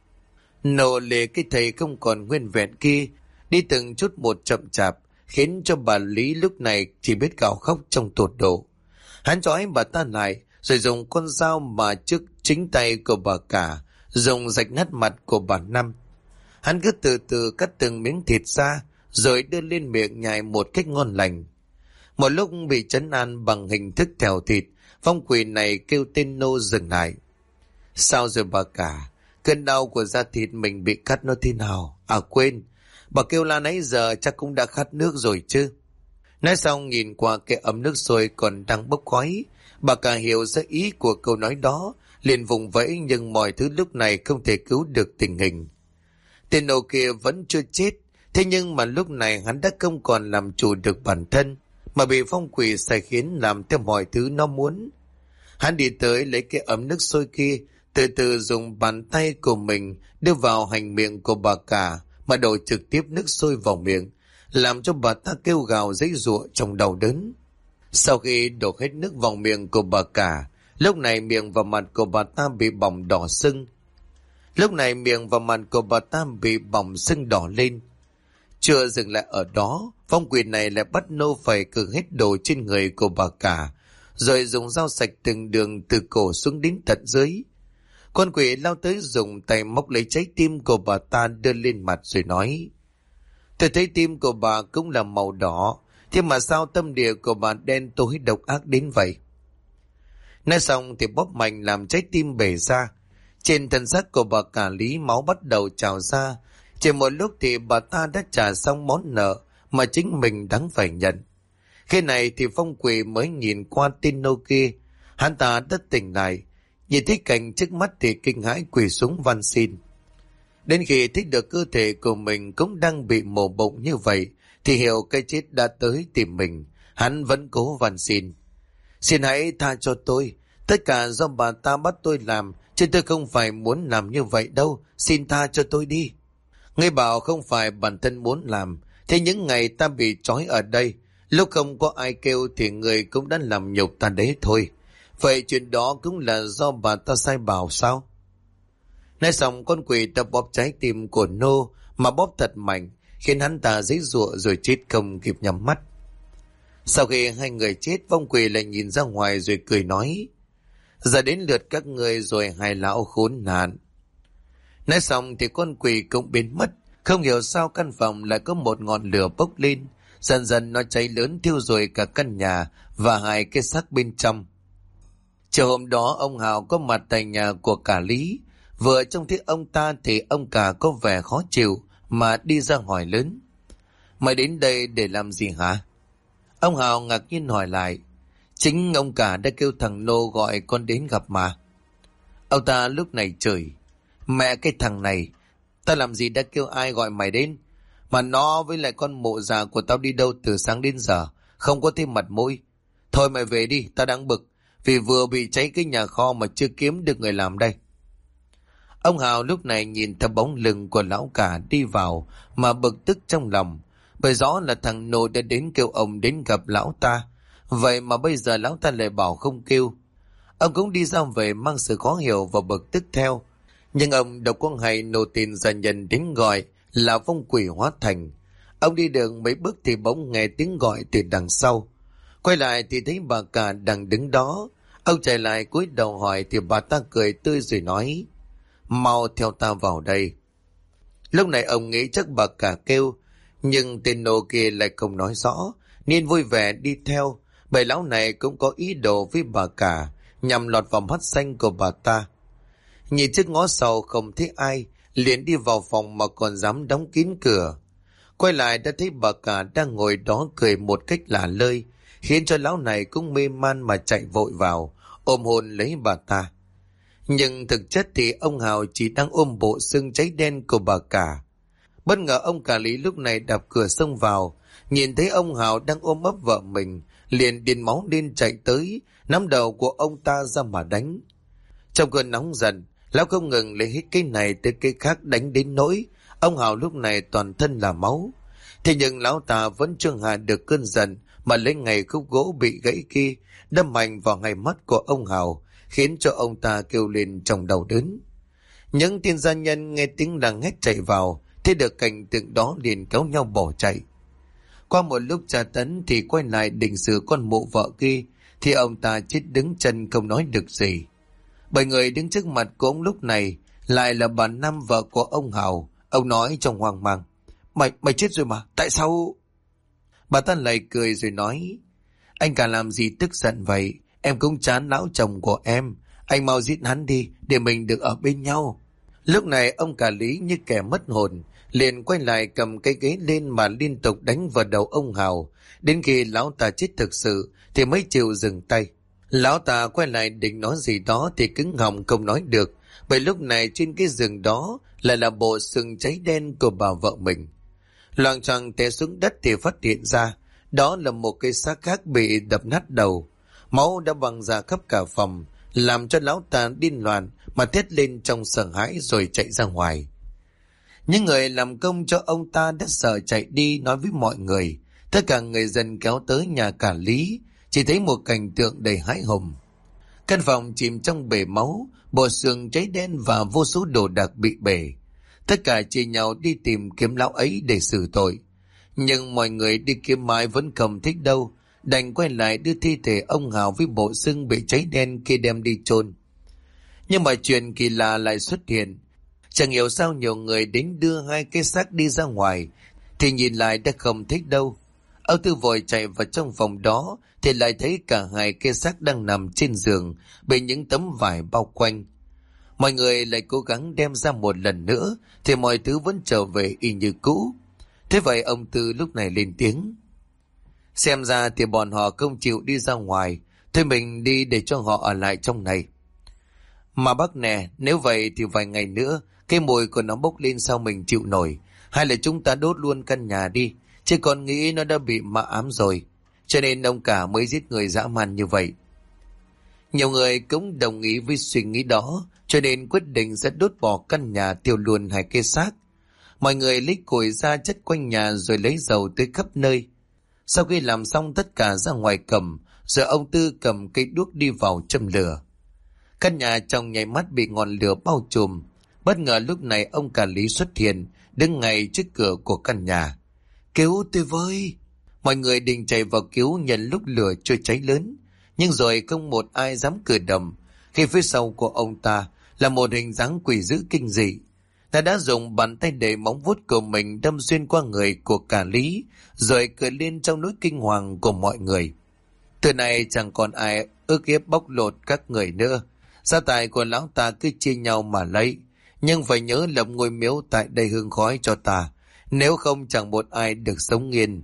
Nô lệ cái thầy không còn nguyên vẹn kia, đi từng chút một chậm chạp, khiến cho bà Lý lúc này chỉ biết gào khóc trong tột độ. Hắn trói bà ta lại, rồi dùng con dao mà trước chính tay của bà cả, dùng rạch nát mặt của bà Năm. Hắn cứ từ từ cắt từng miếng thịt ra, rồi đưa lên miệng nhai một cách ngon lành. Một lúc bị trấn an bằng hình thức thèo thịt, phong quỷ này kêu tên Nô dừng lại. Sao rồi bà cả? Cơn đau của da thịt mình bị cắt nó thế nào? À quên, bà kêu la nãy giờ chắc cũng đã khát nước rồi chứ. Nói xong nhìn qua cái ấm nước sôi còn đang bốc khói, bà cả hiểu ra ý của câu nói đó, liền vùng vẫy nhưng mọi thứ lúc này không thể cứu được tình hình. Tên Nô kia vẫn chưa chết, thế nhưng mà lúc này hắn đã không còn làm chủ được bản thân, mà bị phong quỷ sai khiến làm theo mọi thứ nó muốn. Hắn đi tới lấy cái ấm nước sôi kia, từ từ dùng bàn tay của mình đưa vào hành miệng của bà cả mà đổ trực tiếp nước sôi vào miệng, làm cho bà ta kêu gào giãy giụa trong đau đớn. Sau khi đổ hết nước vào miệng của bà cả, lúc này miệng và mặt của bà ta bị bỏng đỏ sưng. Đỏ lên. Chưa dừng lại ở đó, phong quỷ này lại bắt Nô phải cử hết đồ trên người của bà cả, rồi dùng dao sạch từng đường từ cổ xuống đến tận dưới. Con quỷ lao tới dùng tay móc lấy trái tim của bà ta đưa lên mặt rồi nói: Tôi thấy tim của bà cũng là màu đỏ, thế mà sao tâm địa của bà đen tối độc ác đến vậy? Nói xong thì bóp mạnh làm trái tim bể ra. Trên thân xác của bà cả Lý máu bắt đầu trào ra. Chỉ một lúc thì bà ta đã trả xong món nợ mà chính mình đáng phải nhận. Khi này thì phong quỷ mới nhìn qua tên nô kia. Hắn ta đã tỉnh lại, nhìn thấy cảnh trước mắt thì kinh hãi quỳ xuống van xin. Đến khi thấy được cơ thể của mình cũng đang bị mổ bụng như vậy thì hiểu cái chết đã tới tìm mình. Hắn vẫn cố van xin: Xin hãy tha cho tôi, tất cả do bà ta bắt tôi làm, chứ tôi không phải muốn làm như vậy đâu, xin tha cho tôi đi. Ngươi bảo không phải bản thân muốn làm, thế những ngày ta bị trói ở đây, lúc không có ai kêu thì người cũng đã làm nhục ta đấy thôi. Vậy chuyện đó cũng là do bà ta sai bảo sao? Nói xong con quỷ ta bóp trái tim của nô mà bóp thật mạnh, khiến hắn ta giãy giụa rồi chết không kịp nhắm mắt. Sau khi hai người chết, vong quỷ lại nhìn ra ngoài rồi cười nói: Giờ đến lượt các người rồi, hai lão khốn nạn. Nói xong thì con quỷ cũng biến mất. Không hiểu sao căn phòng lại có một ngọn lửa bốc lên, dần dần nó cháy lớn thiêu rụi cả căn nhà và hai cái xác bên trong. Chiều hôm đó ông Hào có mặt tại nhà của cả Lý. Vừa trông thấy ông ta thì ông cả có vẻ khó chịu mà đi ra hỏi lớn: Mày đến đây để làm gì hả? Ông Hào ngạc nhiên hỏi lại: Chính ông cả đã kêu thằng Nô gọi con đến gặp mà. Ông ta lúc này chửi: Mẹ cái thằng này, tao làm gì đã kêu ai gọi mày đến? Mà nó với lại con mụ già của tao đi đâu từ sáng đến giờ, không có thêm mặt mũi. Thôi mày về đi, tao đang bực, vì vừa bị cháy cái nhà kho mà chưa kiếm được người làm đây. Ông Hào lúc này nhìn theo bóng lưng của lão cả đi vào mà bực tức trong lòng, bởi rõ là thằng Nô đã đến kêu ông đến gặp lão ta. Vậy mà bây giờ lão ta lại bảo không kêu. Ông cũng đi ra về mang sự khó hiểu và bực tức theo. Nhưng ông đâu có hay Nô tin gia nhân đến gọi là vong quỷ hóa thành. Ông đi được mấy bước thì bỗng nghe tiếng gọi từ đằng sau. Quay lại thì thấy bà cả đang đứng đó. Ông chạy lại cúi đầu hỏi thì bà ta cười tươi rồi nói: Mau theo ta vào đây. Lúc này ông nghĩ chắc bà cả kêu, nhưng tên Nô kia lại không nói rõ, nên vui vẻ đi theo, bởi lão này cũng có ý đồ với bà cả, nhằm lọt vào mắt xanh của bà ta. Nhìn trước ngó sau không thấy ai, liền đi vào phòng mà còn dám đóng kín cửa. Quay lại đã thấy bà cả đang ngồi đó cười một cách lả lơi, khiến cho lão này cũng mê man mà chạy vội vào, ôm hôn lấy bà ta. Nhưng thực chất thì ông Hào chỉ đang ôm bộ xương cháy đen của bà cả. Bất ngờ ông cả Lý lúc này đạp cửa xông vào, nhìn thấy ông Hào đang ôm ấp vợ mình, liền điên máu điên chạy tới, nắm đầu của ông ta ra mà đánh. Trong cơn nóng giận, lão không ngừng lấy hết cái này tới cái khác đánh đến nỗi ông Hào lúc này toàn thân là máu. Thế nhưng lão ta vẫn chưa hạ được cơn giận mà lấy ngày khúc gỗ bị gãy kia đâm mạnh vào ngay mắt của ông Hào, khiến cho ông ta kêu lên trong đau đớn. Những tên gia nhân nghe tiếng làng hét chạy vào, thấy được cảnh tượng đó liền kéo nhau bỏ chạy. Qua một lúc tra tấn thì quay lại định xử con mụ vợ kia, thì ông ta chết đứng chân không nói được gì. Bởi người đứng trước mặt của ông lúc này lại là bà Năm, vợ của ông Hào. Ông nói trong hoang mang: Mày chết rồi mà, tại sao? Bà ta lại cười rồi nói: Anh cả làm gì tức giận vậy? Em cũng chán lão chồng của em. Anh mau giết hắn đi để mình được ở bên nhau. Lúc này ông cả Lý như kẻ mất hồn, liền quay lại cầm cái ghế lên mà liên tục đánh vào đầu ông Hào. Đến khi lão ta chết thực sự thì mới chịu dừng tay. Lão ta quay lại định nói gì đó thì cứng họng không nói được, bởi lúc này trên cái giường đó lại là bộ xương cháy đen của bà vợ mình. Loạng choạng té xuống đất thì phát hiện ra đó là một cái xác khác bị đập nát đầu. Máu đã văng ra khắp cả phòng, làm cho lão ta điên loạn mà thét lên trong sợ hãi rồi chạy ra ngoài. Những người làm công cho ông ta đã sợ chạy đi nói với mọi người. Tất cả người dân kéo tới nhà cả Lý, chỉ thấy một cảnh tượng đầy hãi hùng. Căn phòng chìm trong bể máu, bộ xương cháy đen và vô số đồ đạc bị bể. Tất cả chia nhau đi tìm kiếm lão ấy để xử tội. Nhưng mọi người đi kiếm mãi vẫn không thích đâu, đành quay lại đưa thi thể ông Hào với bộ xương bị cháy đen kia đem đi chôn. Nhưng mà chuyện kỳ lạ lại xuất hiện. Chẳng hiểu sao nhiều người đến đưa hai cái xác đi ra ngoài, thì nhìn lại đã không thích đâu. Ông Tư vội chạy vào trong phòng đó, thì lại thấy cả hai cái xác đang nằm trên giường, bị những tấm vải bao quanh. Mọi người lại cố gắng đem ra một lần nữa, thì mọi thứ vẫn trở về y như cũ. Thế vậy ông Tư lúc này lên tiếng. Xem ra thì bọn họ không chịu đi ra ngoài, thôi mình đi để cho họ ở lại trong này. Mà bác nè, nếu vậy thì vài ngày nữa, cái mùi của nó bốc lên sao mình chịu nổi. Hay là chúng ta đốt luôn căn nhà đi, chứ còn nghĩ nó đã bị ma ám rồi. Cho nên ông cả mới giết người dã man như vậy. Nhiều người cũng đồng ý với suy nghĩ đó, cho nên quyết định sẽ đốt bỏ căn nhà, tiêu luôn hai cái xác. Mọi người lấy củi ra chất quanh nhà rồi lấy dầu tưới khắp nơi. Sau khi làm xong tất cả ra ngoài cầm, rồi ông Tư cầm cây đuốc đi vào châm lửa. Căn nhà trong nháy mắt bị ngọn lửa bao trùm. Bất ngờ lúc này ông cả Lý xuất hiện, đứng ngay trước cửa của căn nhà. Cứu tôi với! Mọi người định chạy vào cứu nhân lúc lửa chưa cháy lớn, nhưng rồi không một ai dám cử động, khi phía sau của ông ta là một hình dáng quỷ dữ kinh dị. Ta đã dùng bàn tay để móng vuốt của mình đâm xuyên qua người của cả Lý, rồi cười lên trong nỗi kinh hoàng của mọi người. Từ này chẳng còn ai ức hiếp bóc lột các người nữa. Gia tài của lão ta cứ chia nhau mà lấy, nhưng phải nhớ lập ngôi miếu tại đây hương khói cho ta, nếu không chẳng một ai được sống yên.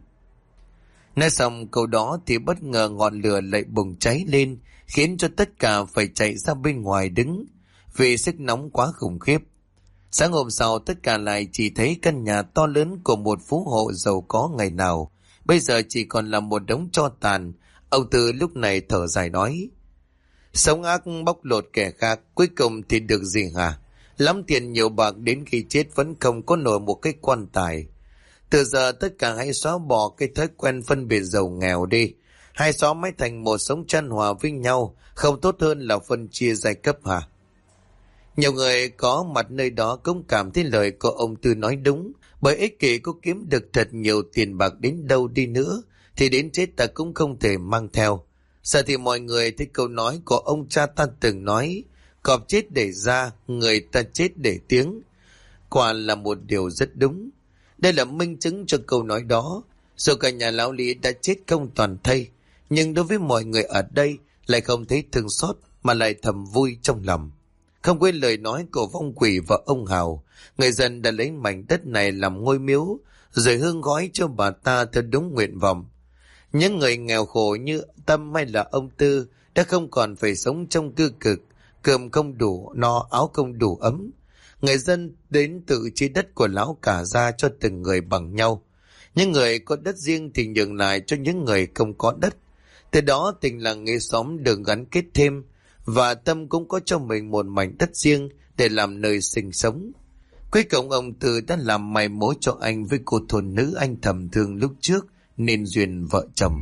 Nói xong câu đó thì bất ngờ ngọn lửa lại bùng cháy lên, khiến cho tất cả phải chạy ra bên ngoài đứng, vì sức nóng quá khủng khiếp. Sáng hôm sau tất cả lại chỉ thấy căn nhà to lớn của một phú hộ giàu có ngày nào, bây giờ chỉ còn là một đống tro tàn. Ông Tư lúc này thở dài nói, sống ác bóc lột kẻ khác, cuối cùng thì được gì hả? Lắm tiền nhiều bạc đến khi chết vẫn không có nổi một cái quan tài. Từ giờ tất cả hãy xóa bỏ cái thói quen phân biệt giàu nghèo đi. Hai xóm mới thành một sống chan hòa với nhau, không tốt hơn là phân chia giai cấp hả? Nhiều người có mặt nơi đó cũng cảm thấy lời của ông Tư nói đúng, bởi ích kỷ có kiếm được thật nhiều tiền bạc đến đâu đi nữa, thì đến chết ta cũng không thể mang theo. Giờ thì mọi người thấy câu nói của ông cha ta từng nói, cọp chết để ra, người ta chết để tiếng. Quả là một điều rất đúng. Đây là minh chứng cho câu nói đó. Dù cả nhà lão Lý đã chết không toàn thây, nhưng đối với mọi người ở đây lại không thấy thương xót, mà lại thầm vui trong lòng. Không quên lời nói của vong quỷ và ông Hào, người dân đã lấy mảnh đất này làm ngôi miếu, rồi hương gói cho bà ta theo đúng nguyện vọng. Những người nghèo khổ như Tâm hay là ông Tư đã không còn phải sống trong tư cực, cơm không đủ no, áo không đủ ấm. Người dân đến tự chia đất của lão cả ra cho từng người bằng nhau. Những người có đất riêng thì nhường lại cho những người không có đất. Từ đó tình làng nghĩa xóm được gắn kết thêm, và Tâm cũng có cho mình một mảnh đất riêng để làm nơi sinh sống. Cuối cùng ông Tư đã làm mày mối cho anh với cô thôn nữ anh thầm thương lúc trước, nên duyên vợ chồng.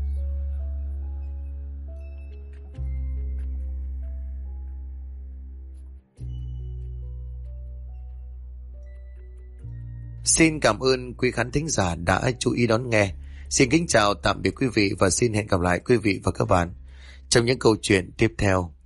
Xin cảm ơn quý khán thính giả đã chú ý đón nghe. Xin kính chào tạm biệt quý vị và xin hẹn gặp lại quý vị và các bạn trong những câu chuyện tiếp theo.